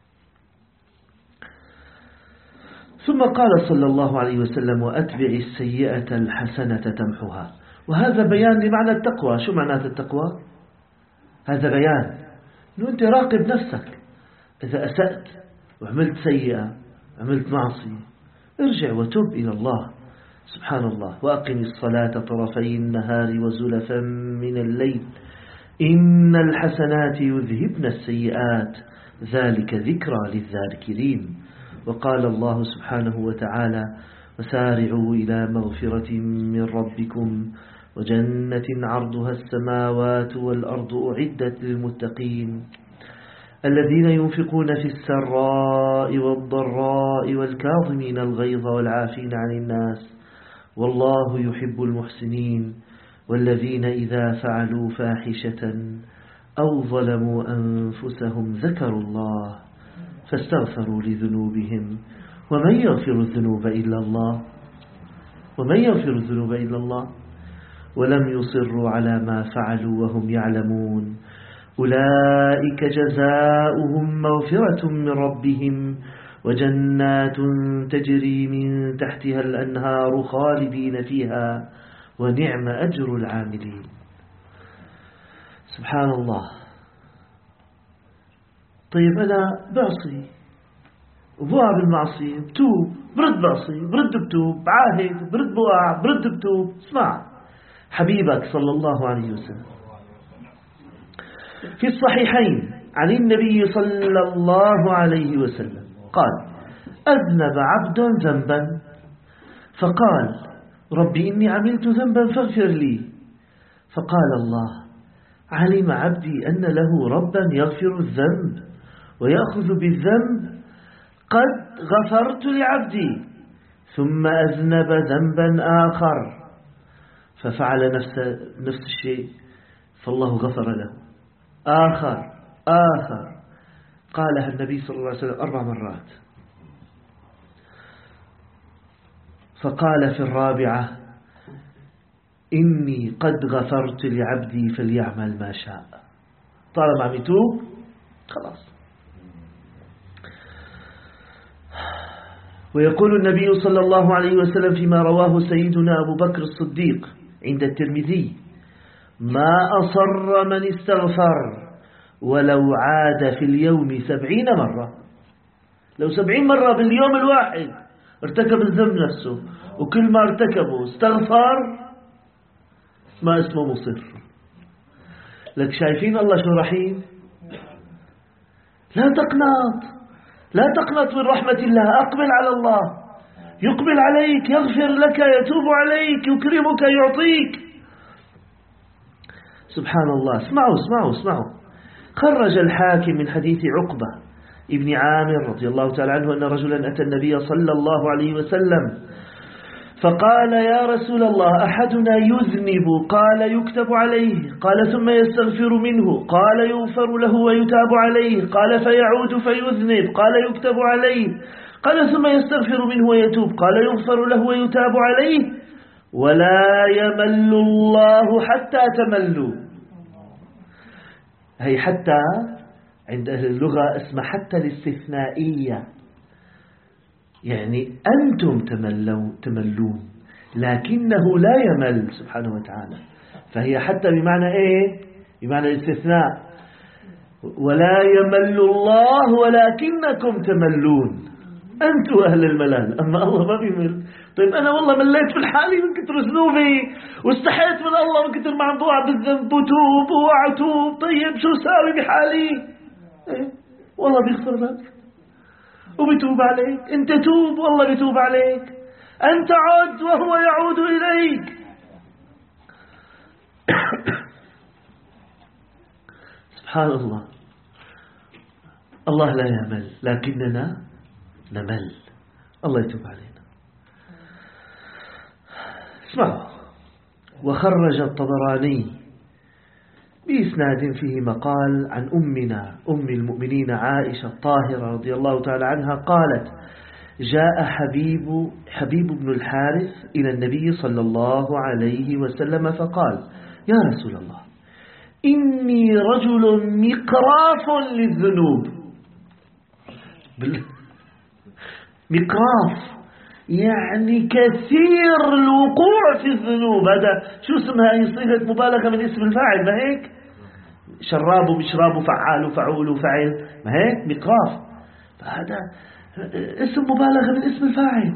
ثم قال صلى الله عليه وسلم: وأتبع السيئة الحسنة تمحها. وهذا بيان لمعنى التقوى. شو معنى التقوى؟ هذا بيان أنه أنت راقب نفسك. إذا أسأت وعملت سيئة، عملت معصية، ارجع وتب إلى الله. سبحان الله. وأقم الصلاة طرفي النهار وزلفا من الليل إن الحسنات يذهبن السيئات ذلك ذكرى للذاكرين. وقال الله سبحانه وتعالى: وسارعوا إلى مغفرة من ربكم وجنة عرضها السماوات والأرض أعدت للمتقين الذين ينفقون في السراء والضراء والكاظمين الغيظ والعافين عن الناس والله يحب المحسنين والذين إذا فعلوا فاحشة أو ظلموا أنفسهم ذكروا الله فاستغفروا لذنوبهم ومن يغفر الذنوب إلا الله ومن يغفر الذنوب إلا الله ولم يصروا على ما فعلوا وهم يعلمون أولئك جزاؤهم مغفرة من ربهم وجنات تجري من تحتها الأنهار خالدين فيها ونعم أجر العاملين. سبحان الله. طيب أنا بعصي وبوقع بالمعصية، بتوب، برد بعصي، برد بتوب، بعاهد، برد بوقع، برد بتوب. اسمع حبيبك صلى الله عليه وسلم في الصحيحين عن النبي صلى الله عليه وسلم قال: أذنب عبد ذنبا فقال: ربي إني عملت ذنبا فاغفر لي. فقال الله: علم عبدي أن له ربا يغفر الذنب ويأخذ بالذنب، قد غفرت لعبدي. ثم أذنب ذنبا آخر ففعل نفس, نفس الشيء فالله غفر له. آخر آخر قالها النبي صلى الله عليه وسلم أربع مرات. فقال في الرابعة: إني قد غفرت لعبدي فليعمل ما شاء. طالما عم يتوب خلاص. ويقول النبي صلى الله عليه وسلم فيما رواه سيدنا أبو بكر الصديق عند الترمذي: ما أصر من استغفر ولو عاد في اليوم سبعين مرة. لو سبعين مرة باليوم الواحد ارتكب الذنب نفسه وكل ما ارتكبه استغفر ما اسمه مصر. لك شايفين الله شو رحيم؟ لا تقنط، لا تقنط من رحمة الله. أقبل على الله، يقبل عليك، يغفر لك، يتوب عليك، يكرمك، يعطيك. سبحان الله. اسمعوا اسمعوا اسمعوا. خرج الحاكم من حديث عقبة ابن عامر رضي الله تعالى عنه أن رجلا أتى النبي صلى الله عليه وسلم فقال: يا رسول الله، أحدنا يذنب، قال: يكتب عليه، قال: ثم يستغفر منه، قال: يغفر له ويتاب عليه، قال: فيعود فيذنب، قال: يكتب عليه، قال: ثم يستغفر منه ويتوب، قال: يغفر له ويتاب عليه، ولا يمل الله حتى تملوا. هي حتى عند أهل اللغة اسمها حتى الاستثنائية، يعني أنتم تملوا تملون لكنه لا يمل سبحانه وتعالى. فهي حتى بمعنى إيه؟ بمعنى الاستثناء. ولا يمل الله ولكنكم تملون. أنتم أهل الملل، أما الله ما بيمل. طيب أنا والله مليت في الحالي من كتر ذنوبي واستحيت من الله من كتر ما عم بوقع بالذنب وتوب وأتوب. طيب شو ساوي بحالي؟ إيه؟ والله بيغفر لك وبيتوب عليك. أنت توب والله بيتوب عليك. أنت عد وهو يعود إليك. سبحان الله. الله لا يمل لكننا نمل. الله يتوب علينا. اسمعوا. وخرج الطبراني بإسناد فيه مقال عن أمنا أم المؤمنين عائشة الطاهرة رضي الله تعالى عنها قالت: جاء حبيب حبيب بن الحارث إلى النبي صلى الله عليه وسلم فقال: يا رسول الله، إني رجل مقراف للذنوب. مقراف يعني كثير الوقوع في الذنوب. هذا شو اسمها؟ هي صيغة مبالغة من اسم الفاعل، ما هيك؟ شراب ومشراب وفعال وفعول وفعل، ما هيك؟ مقراف. فهذا اسم مبالغة من اسم الفاعل.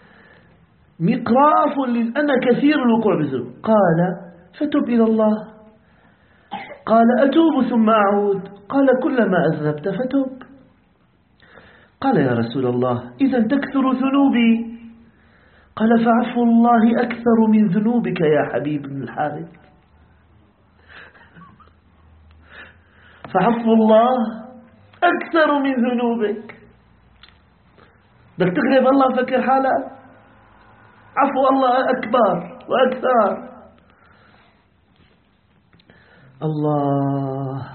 مقراف أنا كثير الوقوع بالذنوب. قال: فتب إلى الله. قال: أتوب ثم أعود. قال: كلما أذنبت فتب. قال: يا رسول الله، إذا تكثر ذنوبي. قال: فعفو الله أكثر من ذنوبك يا حبيب بن الحارث. فعفو الله أكثر من ذنوبك. بدك تغلب الله فكر حالك، عفو الله أكبر وأكثر. الله.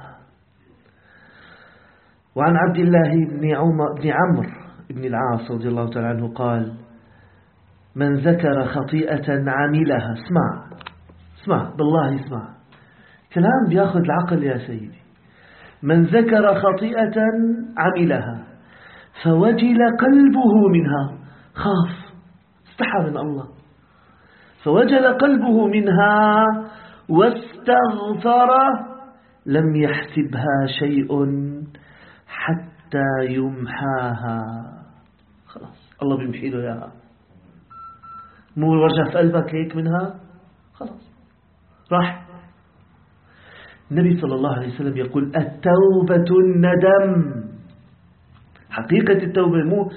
وعن عبد الله بن عمر بن عمرو بن العاص رضي الله تعالى عنه قال: من ذكر خطيئة عملها، اسمع اسمع بالله اسمع، كلام بياخذ العقل يا سيدي. من ذكر خطيئة عملها فوجل قلبه منها، خاف استحى من الله، فوجل قلبه منها واستغفر لم يحسبها شيء حتى يمحاها. خلاص الله بيمحي له اياها، مو وجه في قلبك هيك منها، خلاص راح. النبي صلى الله عليه وسلم يقول: التوبة الندم. حقيقة التوبة مو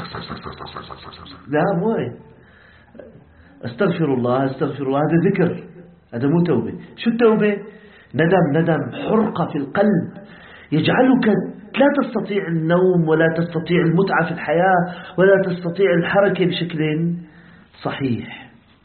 لا مو هي استغفر الله استغفر الله، هذا ذكر، هذا مو توبة. شو التوبة؟ ندم، ندم حرقة في القلب يجعلك لا تستطيع النوم ولا تستطيع المتعة في الحياة ولا تستطيع الحركة بشكل صحيح.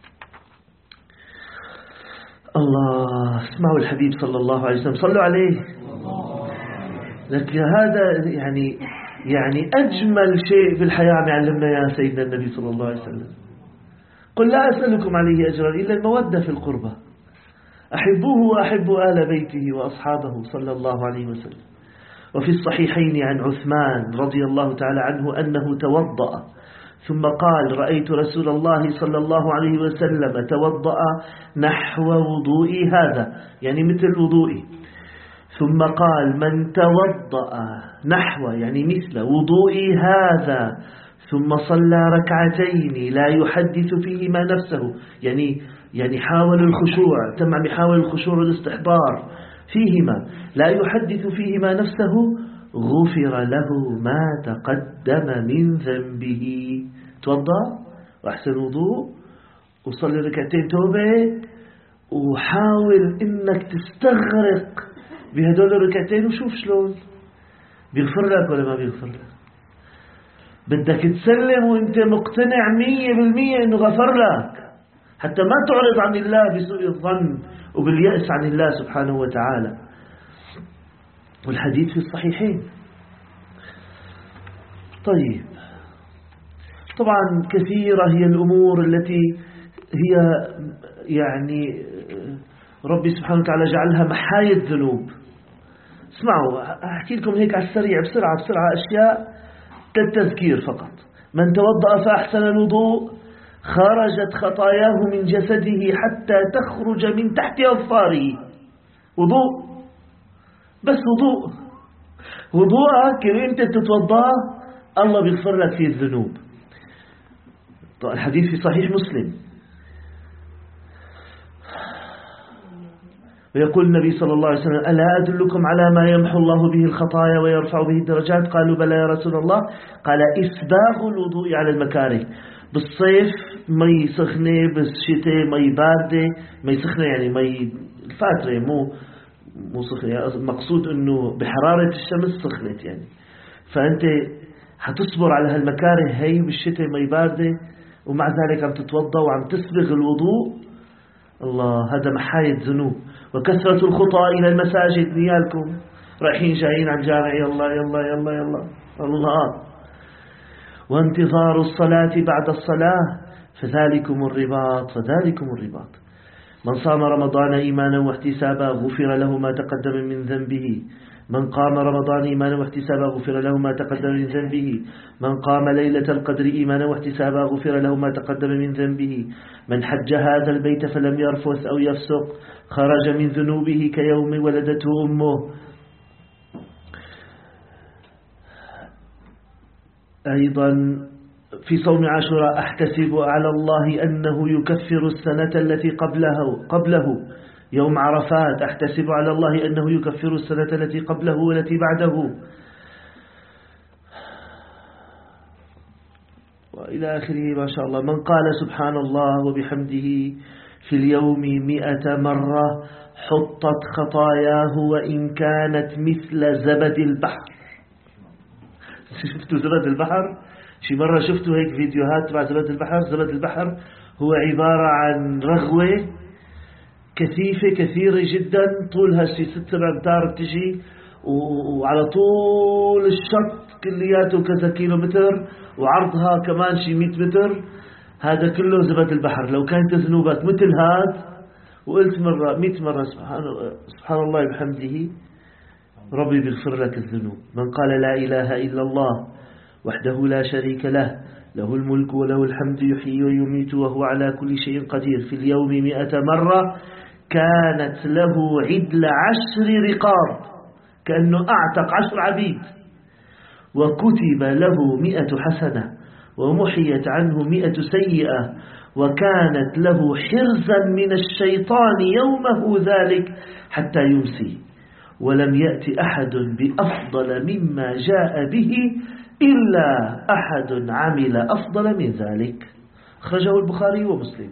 الله. اسمعوا الحبيب صلى الله عليه وسلم، صلوا عليه. لكن هذا يعني يعني أجمل شيء في الحياة عم يعلمنا يا سيدنا النبي صلى الله عليه وسلم. قل لا أسألكم عليه أجرا إلا المودة في القربة، أحبوه وأحبوا آل بيته وأصحابه صلى الله عليه وسلم. وفي الصحيحين عن عثمان رضي الله تعالى عنه أنه توضأ ثم قال: رأيت رسول الله صلى الله عليه وسلم توضأ نحو وضوئي هذا، يعني مثل وضوئي، ثم قال: من توضأ نحو يعني مثل وضوئي هذا ثم صلى ركعتين لا يحدث فيهما نفسه، يعني يعني حاول الخشوع، تمام، يحاول الخشوع والاستحضار فيهما، لا يحدث فيهما نفسه، غفر له ما تقدم من ذنبه. توضأ واحسن وضوء وصلي ركعتين توبة، وحاول انك تستغرق بهدول الركعتين وشوف شلون بيغفر لك ولا ما بيغفر لك. بدك تسلم وانت مقتنع مية بالمية انه غفر لك، حتى ما تعرض عن الله بسوء الظن وباليأس عن الله سبحانه وتعالى. والحديث في الصحيحين. طيب، طبعا كثيرة هي الأمور التي هي يعني ربي سبحانه وتعالى جعلها محايا الذنوب. اسمعوا أحكي لكم هيك على السريع بسرعة بسرعة أشياء كالتذكير فقط. من توضأ فأحسن الوضوء خرجت خطاياه من جسده حتى تخرج من تحت أظفاره. وضوء، بس وضوء، وضوءك اللي انت تتوضأ الله بيغفر لك فيه الذنوب. الحديث في صحيح مسلم، ويقول النبي صلى الله عليه وسلم: ألا أدلكم على ما يمحو الله به الخطايا ويرفع به الدرجات؟ قالوا: بلى يا رسول الله. قال: إسباغ الوضوء على المكاره. بالصيف مي سخنة، بالشتاء مي باردة. مي سخنة يعني مي الفاترة، مو مو سخنة، يعني المقصود أنه بحرارة الشمس سخنت يعني. فأنت حتصبر على هالمكاره هي بالشتاء مي باردة، ومع ذلك عم تتوضأ وعم تسبغ الوضوء. الله، هذا محاية ذنوب. وكثرة الخطى إلى المساجد، نيالكم رايحين جايين عن جامع، يلا يلا يلا يلا الله. وانتظار الصلاة بعد الصلاة، فذلكم الرباط فذلكم الرباط. من صام رمضان إيمانا واحتسابا غفر له ما تقدم من ذنبه. من قام رمضان إيمانا واحتسابا غفر له ما تقدم من ذنبه. من قام ليلة القدر إيمانا واحتسابا غفر له ما تقدم من ذنبه. من حج هذا البيت فلم يرفث أو يفسق خرج من ذنوبه كيوم ولدته أمه. أيضا في صوم عاشوراء أحتسب على الله أنه يكفر السنة التي قبله قبله يوم عرفات أحتسب على الله أنه يكفر السنة التي قبله والتي بعده، وإلى آخره ما شاء الله. من قال سبحان الله وبحمده في اليوم مئة مرة حطت خطاياه وإن كانت مثل زبد البحر. شفتوا زبد البحر؟ شي مرة شفتوا هيك فيديوهات مع زبد البحر؟ زبد البحر هو عبارة عن رغوة كثيفة كثيرة جدا، طولها شي ست سبع أمتار بتجي، وعلى طول الشط كلياته كذا كيلو متر، وعرضها كمان شي مئة متر. هذا كله زبد البحر. لو كانت ذنوبك مثل هذا وقلت مرة مئة مرة سبحان, سبحان الله بحمده، ربي بيغفر لك الذنوب. من قال لا إله إلا الله وحده لا شريك له له الملك وله الحمد يحيي ويميت وهو على كل شيء قدير في اليوم مئة مرة كانت له عدل عشر رقاب، كأنه أعتق عشر عبيد، وكتب له مئة حسنة ومحيت عنه مئة سيئة، وكانت له حرزا من الشيطان يومه ذلك حتى يمسي، ولم يأتي أحد بأفضل مما جاء به إلا أحد عمل أفضل من ذلك. خرجه البخاري ومسلم.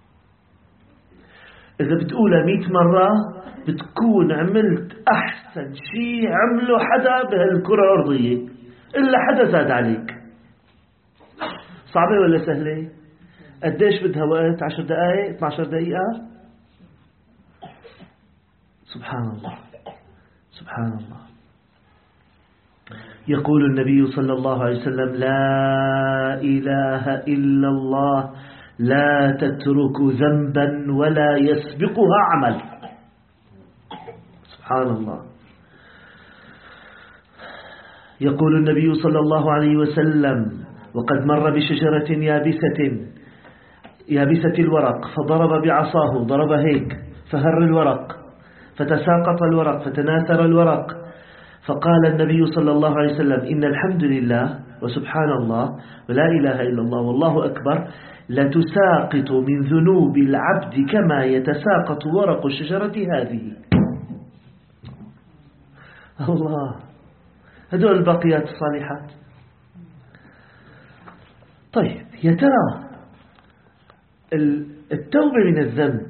إذا بتقولها مئة مرة بتكون عملت أحسن شيء عمله حدا بهالكرة الأرضية، إلا حدا زاد عليك. صعبة ولا سهلة؟ قديش بدها وقت؟ عشر دقائق؟ اثنتي عشرة دقيقة؟ سبحان الله سبحان الله. يقول النبي صلى الله عليه وسلم لا إله إلا الله لا تترك ذنبا ولا يسبقها عمل. سبحان الله. يقول النبي صلى الله عليه وسلم وقد مر بشجرة يابسة يابسة الورق فضرب بعصاه، ضرب هيك فهر الورق فتساقط الورق فتناثر الورق، فقال النبي صلى الله عليه وسلم إن الحمد لله وسبحان الله ولا إله إلا الله والله أكبر لتساقط من ذنوب العبد كما يتساقط ورق الشجرة هذه. الله، هذول الباقيات الصالحات. طيب يا ترى التوبة من الذنب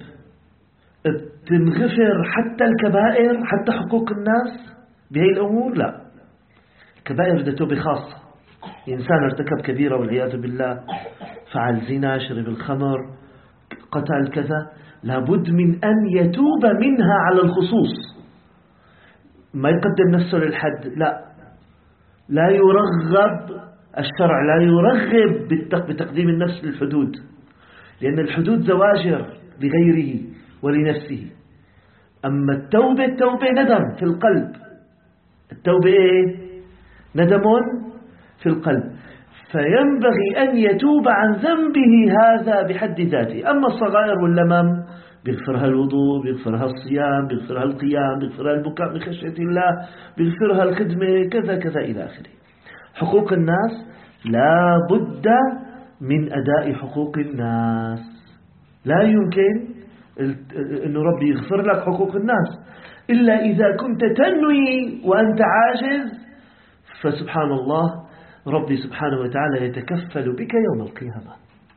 تنغفر حتى الكبائر، حتى حقوق الناس بهي الأمور؟ لا، الكبائر ده توبة خاصة. إنسان ارتكب كبيرة والعياذ بالله، فعل زنا، شرب الخمر، قتل كذا، لابد من أن يتوب منها على الخصوص، ما يقدم نفسه للحد. لا لا يرغب الشرع، لا يرغب بتقديم النفس للحدود، لأن الحدود زواجر لغيره ولنفسه. أما التوبة التوبة ندم في القلب. التوبة إيه؟ ندم في القلب، فينبغي أن يتوب عن ذنبه هذا بحد ذاته. أما الصغائر واللمم بيغفرها الوضوء، بيغفرها الصيام، بيغفرها القيام، بيغفرها البكاء من خشية الله، بيغفرها الخدمة، كذا كذا إلى آخره. حقوق الناس لا بد من أداء حقوق الناس. لا يمكن أن ربي يغفر لك حقوق الناس إلا إذا كنت تنوي وأنت عاجز، فسبحان الله ربي سبحانه وتعالى يتكفل بك يوم القيامة،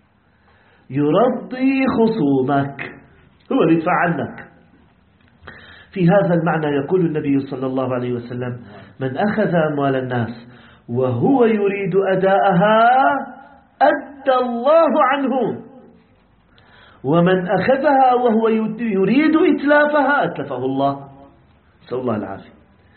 يرضي خصومك، هو اللي يدفع عنك. في هذا المعنى يقول النبي صلى الله عليه وسلم من أخذ أموال الناس وهو يريد أداءها أدى الله عنه، ومن أخذها وهو يريد إتلافها أتلفه الله، نسأل الله العافية.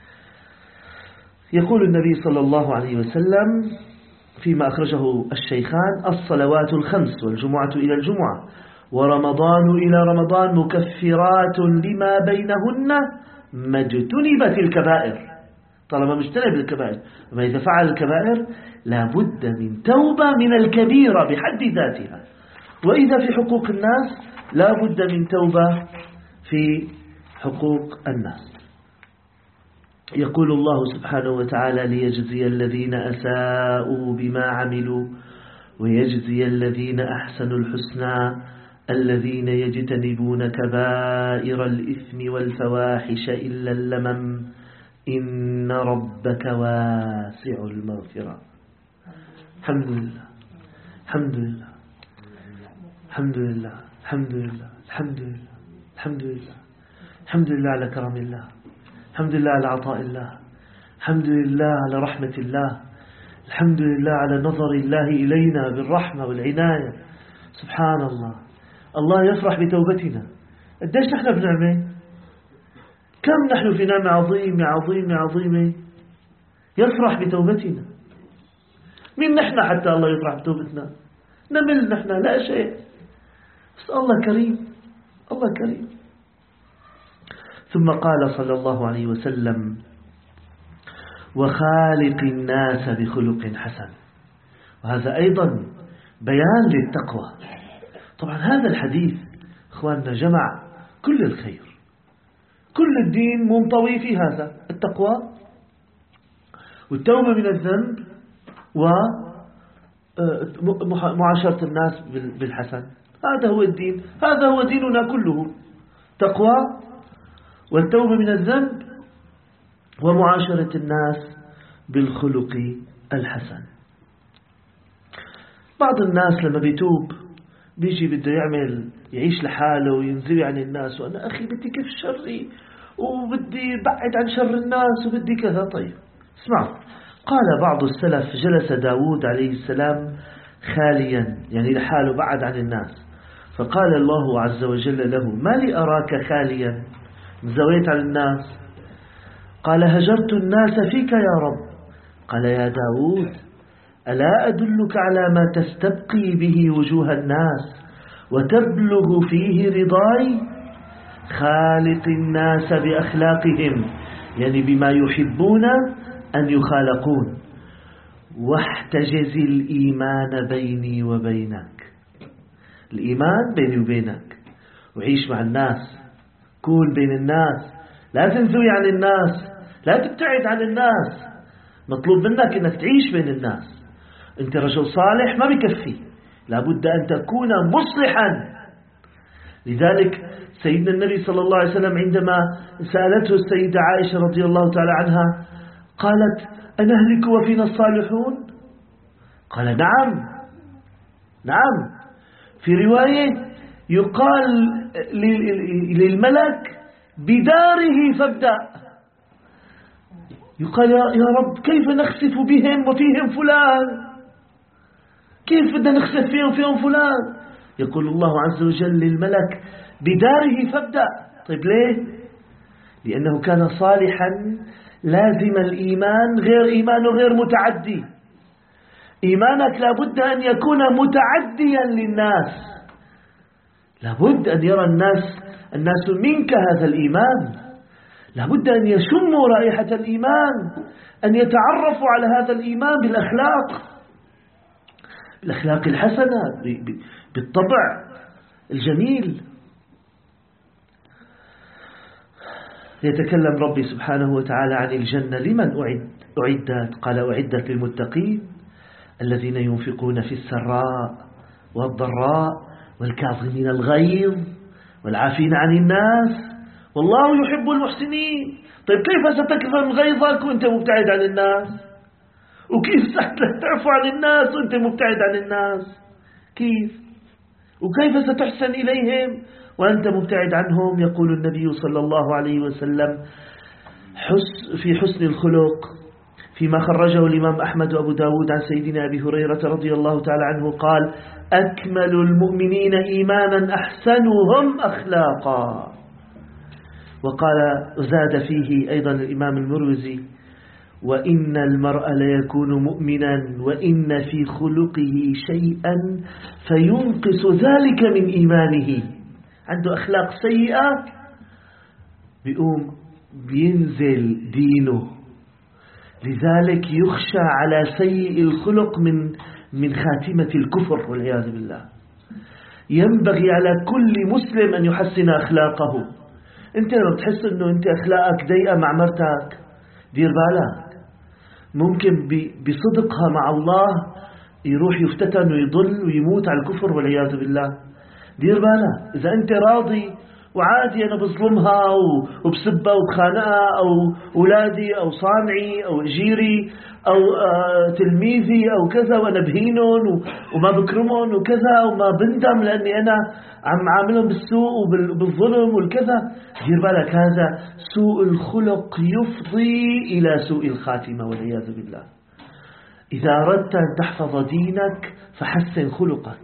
يقول النبي صلى الله عليه وسلم فيما أخرجه الشيخان: الصلوات الخمس والجمعة إلى الجمعة ورمضان إلى رمضان مكفرات لما بينهن ما اجتنبت الكبائر. طالما مجتنب الكبائر، أما إذا فعل الكبائر لا بد من توبة من الكبيرة بحد ذاتها، وإذا في حقوق الناس لا بد من توبة في حقوق الناس. يقول الله سبحانه وتعالى: ليجزي الذين أساءوا بما عملوا ويجزي الذين أحسنوا الحسنى الذين يجتنبون كبائر الإثم والفواحش إلا اللمم إن ربك واسع المغفرة. الحمد لله الحمد لله الحمد لله الحمد لله الحمد لله الحمد لله الحمد لله على كرم الله، الحمد لله على عطاء الله، الحمد لله على رحمة الله، الحمد لله على نظر الله إلينا بالرحمة والعناية. سبحان الله، الله يفرح بتوبتنا. قديش نحن بنعمة؟ كم نحن في نعمة عظيمة عظيمة عظيمة. يفرح بتوبتنا. مين نحن حتى الله يفرح بتوبتنا؟ نمل نحن لا شيء، بس الله كريم، الله كريم. ثم قال صلى الله عليه وسلم: وخالق الناس بخلق حسن. وهذا أيضا بيان للتقوى. طبعا هذا الحديث إخواننا جمع كل الخير، كل الدين منطوي في هذا: التقوى والتوبة من الذنب ومعاشرة الناس بالحسن. هذا هو الدين، هذا هو ديننا كله: تقوى والتوبة من الذنب ومعاشرة الناس بالخلق الحسن. بعض الناس لما بيتوب بيجي بده يعمل يعيش لحاله وينزوي عن الناس، وأنا أخي بدي كيف شري وبدي بعد عن شر الناس وبدي كذا. طيب اسمعوا، قال بعض السلف: جلس داود عليه السلام خاليا، يعني لحاله بعد عن الناس، فقال الله عز وجل له: ما لي أراك خاليا، زويت عن الناس؟ قال: هجرت الناس فيك يا رب. قال: يا داود، ألا أدلك على ما تستبقي به وجوه الناس وتبلغ فيه رضاي؟ خالق الناس بأخلاقهم، يعني بما يحبون أن يخالقون، واحتجز الإيمان بيني وبينك. الإيمان بيني وبينك، وعيش مع الناس، كون بين الناس، لا تنزوي عن الناس، لا تبتعد عن الناس. مطلوب منك أنك تعيش بين الناس. أنت رجل صالح ما بكفي، لابد أن تكون مصلحا. لذلك سيدنا النبي صلى الله عليه وسلم عندما سألته السيدة عائشة رضي الله تعالى عنها قالت: أنهلك وفينا الصالحون؟ قال: نعم نعم. في رواية يقال للملك: بداره فابدأ. يقال: يا رب، كيف نخسف بهم وفيهم فلان؟ كيف بدنا نخسف فيهم وفيهم فلان؟ يقول الله عز وجل للملك: بداره فابدأ. طيب ليه؟ لأنه كان صالحا لازم الإيمان، غير إيمانه غير متعدي. إيمانك لابد أن يكون متعديا للناس، لابد أن يرى الناس الناس منك هذا الإيمان، لابد أن يشموا رائحة الإيمان، أن يتعرفوا على هذا الإيمان بالأخلاق، بالأخلاق الحسنة، بالطبع الجميل. يتكلم ربي سبحانه وتعالى عن الجنة: لمن أعد أعدت؟ قال: أعدت للمتقين الذين ينفقون في السراء والضراء والكاظمين الغيظ والعافين عن الناس والله يحب المحسنين. طيب كيف ستكظم غيظك وانت مبتعد عن الناس؟ وكيف ستعفو عن الناس وانت مبتعد عن الناس؟ كيف؟ وكيف ستحسن إليهم وأنت مبتعد عنهم؟ يقول النبي صلى الله عليه وسلم حس في حسن الخلق: فيما خرجه الإمام أحمد وأبو داود عن سيدنا أبي هريرة رضي الله تعالى عنه قال: أكمل المؤمنين إيمانا أحسنهم أخلاقا. وقال زاد فيه أيضا الإمام المروزي: وإن المرء ليكون مؤمنا وإن في خلقه شيئا فينقص ذلك من إيمانه. عنده أخلاق سيئة بيقوم بينزل دينه، لذلك يخشى على سيء الخلق من من خاتمة الكفر والعياذ بالله. ينبغي على كل مسلم أن يحسن أخلاقه. أنت لما بتحس أنه أنت أخلاقك ضيقة مع مرتك، دير بالك، ممكن بصدقها مع الله يروح يفتتن ويضل ويموت على الكفر والعياذ بالله. دير بالك، إذا أنت راضي وعادي أنا بظلمها وبسبها وبخانقها، أو أولادي أو صانعي أو أجيري أو تلميذي أو كذا، وأنا بهينهم وما بكرمهم وكذا وما بندم لأني أنا عم عاملهم بالسوء وبالظلم والكذا، دير بالك هذا سوء الخلق يفضي إلى سوء الخاتمة والعياذ بالله. إذا أردت أن تحفظ دينك فحسن خلقك.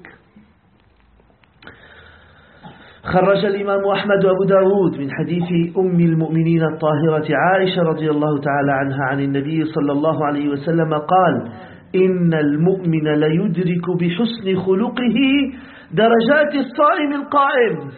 خرج الإمام أحمد وأبو داود من حديث أم المؤمنين الطاهرة عائشة رضي الله تعالى عنها عن النبي صلى الله عليه وسلم قال: إن المؤمن ليدرك بحسن خلقه درجات الصائم القائم.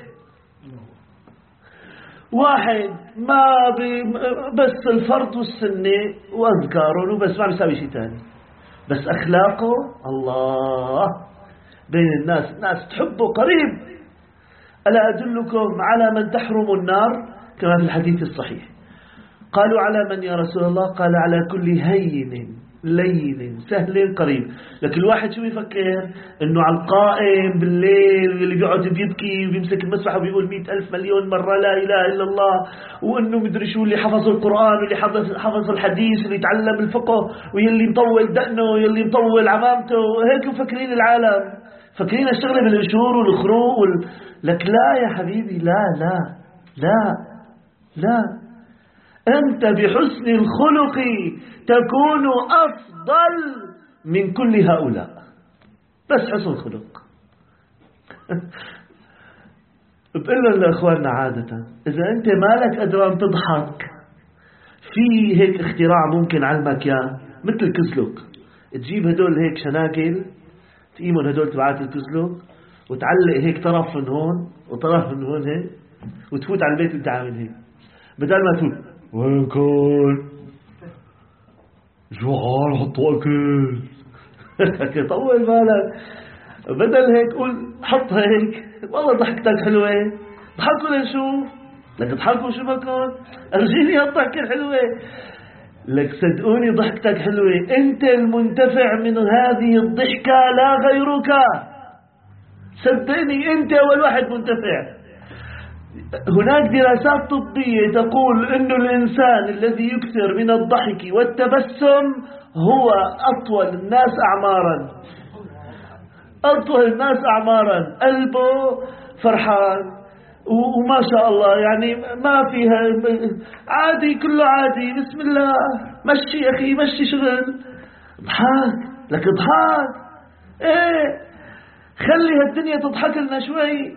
واحد ما بس الفرض والسنة وأذكاره وبس، ما بيساوي شيء تاني، بس أخلاقه الله بين الناس، الناس تحبه قريب. ألا أدلكم على من تحرم النار؟ كما في الحديث الصحيح. قالوا على من يا رسول الله؟ قال على كل هين لين سهل قريب. لكن الواحد شو يفكر؟ انه على القائم بالليل اللي بيقعد بيبكي وبيمسك المسبح وبيقول مئة ألف مليون مرة لا إله إلا الله، وانه مدري شو اللي حفظ القرآن واللي حفظ حفظ الحديث واللي يتعلم الفقه واللي مطول دقنه واللي مطول عمامته. هيك مفكرين العالم، فكرين الشغلة بالقشور والخروق وال... لك لا يا حبيبي، لا لا لا لا، أنت بحسن الخلق تكون أفضل من كل هؤلاء، بس حسن خلق. بقول لهم لأخواننا عادة، إذا أنت مالك قدران تضحك، في هيك اختراع ممكن علمك يا مثل الكزلوك، تجيب هدول هيك شناكل تقيمون هدول تبعات الكزلوك وتعلق هيك طرف من هون وطرف من هون هيك، وتفوت على البيت وانت عامل هيك، بدل ما تقول وين كل جوعان حطوا أكل طول بالك، بدل هيك قول حط هيك والله ضحكتك حلوة، ضحكوا لنشوف، لك ضحكوا شو بكون أرجيني هالضحكة الحلوة، لك صدقوني ضحكتك حلوة، أنت المنتفع من هذه الضحكة لا غيرك، صدقني أنت أول واحد منتفع. هناك دراسات طبية تقول أن الإنسان الذي يكثر من الضحك والتبسم هو أطول الناس أعمارا، أطول الناس أعمارا، قلبه فرحان وما شاء الله، يعني ما فيها عادي، كله عادي، بسم الله مشي أخي مشي شغل، ضحك لك ضحك، إيه خلي هالدنيا تضحك لنا شوي.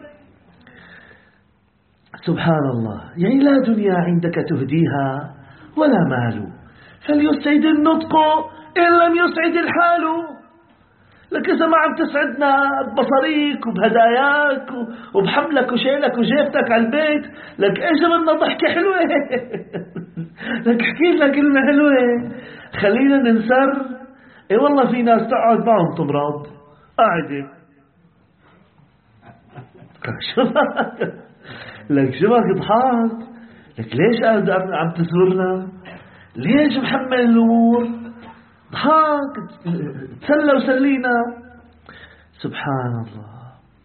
سبحان الله، يعني لا دنيا عندك تهديها ولا مال، فليسعد النطق إن لم يسعد الحال. لك إذا ما عم تسعدنا ببصريك وبهداياك وبحملك وشيلك وجيبتك على البيت، لك إيش بدنا ضحكة حلوة لك احكي لنا كلمة حلوة، خلينا ننسر. إيه والله في ناس تقعد معهم تمرض قاعدة لك شبك ضحك، لك ليش قاعد عم تزورنا؟ ليش محمل الأمور؟ ضحك تسلى وسلينا. سبحان الله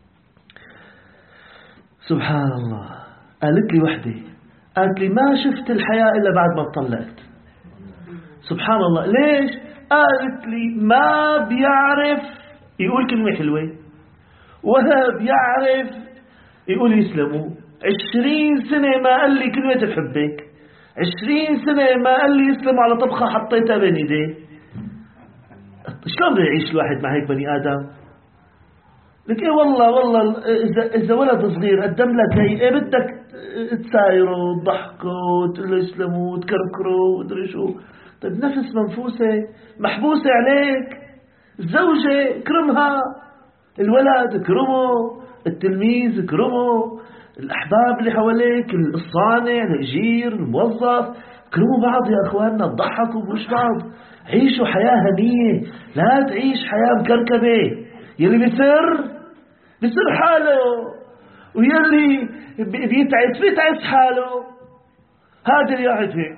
سبحان الله. قالت لي وحدة، قالت لي ما شفت الحياة إلا بعد ما اتطلقت. سبحان الله. ليش؟ قالت لي ما بيعرف يقول كلمة حلوة ولا بيعرف يقول يسلموا. عشرين سنة ما قال لي كلمة بحبك، عشرين سنة ما قال لي يسلم على طبخة حطيتها بين ايديه. شلون بده يعيش الواحد مع هيك بني آدم؟ لك ايه والله والله إذا, إذا ولد صغير قدم لك هي ايه بدك تسايره وتضحكه وتقول له يسلموا وتكركره ومدري شو. طيب نفس منفوسة محبوسة عليك. الزوجة اكرمها، الولد اكرمه، التلميذ اكرمه، الأحباب اللي حواليك، الصانع، الأجير، الموظف، اكرموا بعض يا أخواننا، تضحكوا بوش بعض، عيشوا حياة هنية. لا تعيش حياة مكركبة. يلي بيسر بيسر حاله، ويلي بيتعس بيتعس حاله. هذا اللي قاعد هيك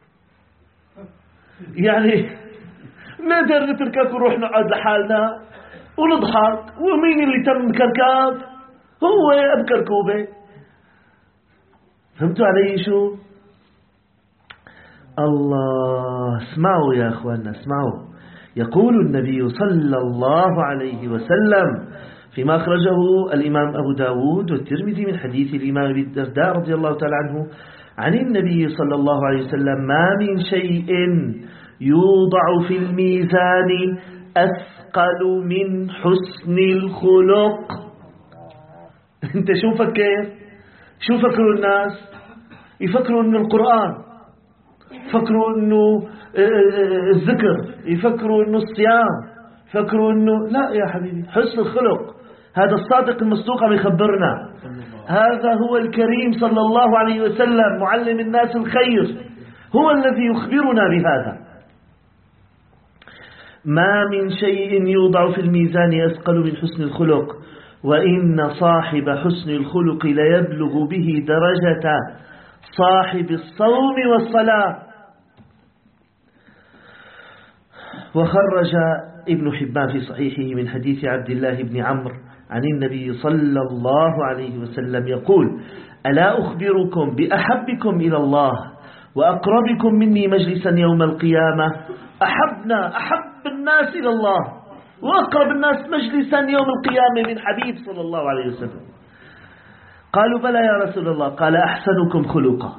يعني نقدر نتركك ونروح نقعد لحالنا ونضحك. ومين اللي تم مكركب؟ هو بكركوبة. فهمتوا علي شو؟ الله. اسمعوا يا أخواننا اسمعوا. يقول النبي صلى الله عليه وسلم فيما أخرجه الإمام أبو داود والترمذي من حديث الإمام أبي الدرداء رضي الله تعالى عنه عن النبي صلى الله عليه وسلم: ما من شيء يوضع في الميزان أثقل من حسن الخلق. انت شو فكر؟ شو فكروا الناس؟ يفكروا انه القرآن، يفكروا انه الذكر، يفكروا انه الصيام، يفكروا انه لا يا حبيبي، حسن الخلق. هذا الصادق المصدوق عم يخبرنا. هذا هو الكريم صلى الله عليه وسلم معلم الناس الخير، هو الذي يخبرنا بهذا. ما من شيء يوضع في الميزان أثقل من حسن الخلق، وإن صاحب حسن الخلق ليبلغ به درجة صاحب الصوم والصلاة. وخرج ابن حبان في صحيحه من حديث عبد الله بن عمرو عن النبي صلى الله عليه وسلم يقول: ألا أخبركم بأحبكم إلى الله وأقربكم مني مجلسا يوم القيامة؟ أحبنا أحب الناس إلى الله وأقرب الناس مجلسا يوم القيامة من حبيب صلى الله عليه وسلم. قالوا: بلى يا رسول الله. قال: أحسنكم خلقا.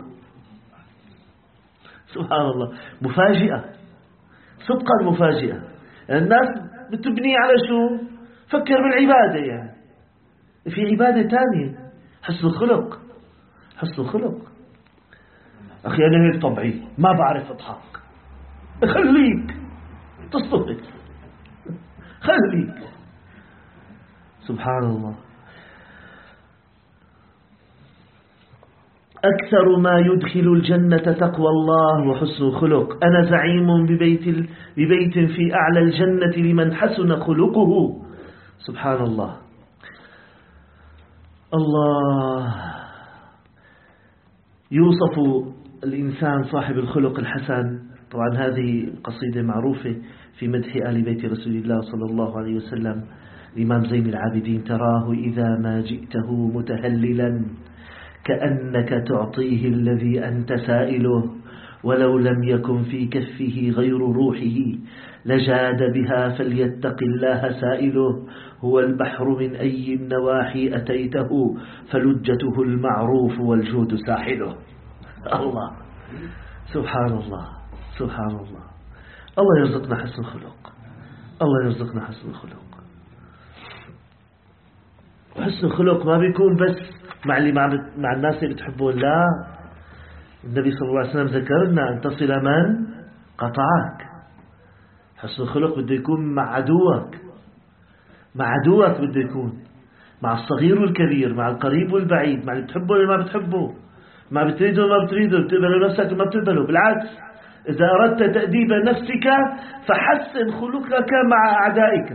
سبحان الله. مفاجئة، صدقا مفاجئة. الناس بتبني على شو؟ فكر بالعبادة. يعني في عبادة تانية، حسن الخلق. حسن الخلق. أخي أنا هيك طبعي ما بعرف أضحك. خليك تصطفك، خليك. سبحان الله. أكثر ما يدخل الجنة تقوى الله وحسن الخلق. أنا زعيم ببيت, ببيت في أعلى الجنة لمن حسن خلقه. سبحان الله. الله. يوصف الإنسان صاحب الخلق الحسن. طبعا هذه قصيدة معروفة في مدح آل بيت رسول الله صلى الله عليه وسلم. الإمام زين العابدين: تراه إذا ما جئته متهللا كأنك تعطيه الذي أنت سائله، ولو لم يكن في كفه غير روحه لجاد بها فليتق الله سائله. هو البحر من أي النواحي أتيته فلجته المعروف والجود ساحله. الله. سبحان الله. سبحان الله. الله يرزقنا حسن الخلق. الله يرزقنا حسن الخلق. وحسن الخلق ما بيكون بس مع اللي مع, مع الناس اللي بتحبون. لا، النبي صلى الله عليه وسلم ذكرنا أن تصل من قطعك. حسن الخلق بده يكون مع عدوك. مع عدوك بده يكون، مع الصغير والكبير، مع القريب والبعيد، مع اللي بتحبه واللي ما بتحبه، ما بتريده وما بتريده، بتقبله نفسك وما بتقبله. بالعكس، إذا أردت تأديب نفسك فحسن خلقك مع أعدائك.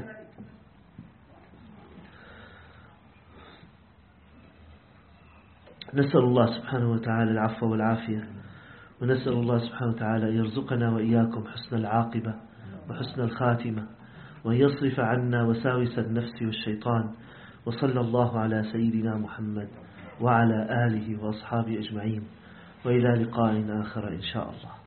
نسأل الله سبحانه وتعالى العفو والعافية، ونسأل الله سبحانه وتعالى أن يرزقنا وإياكم حسن العاقبة وحسن الخاتمة، وأن يصرف عنا وساوس النفس والشيطان. وصلى الله على سيدنا محمد وعلى آله وأصحابه أجمعين، وإلى لقاء آخر إن شاء الله.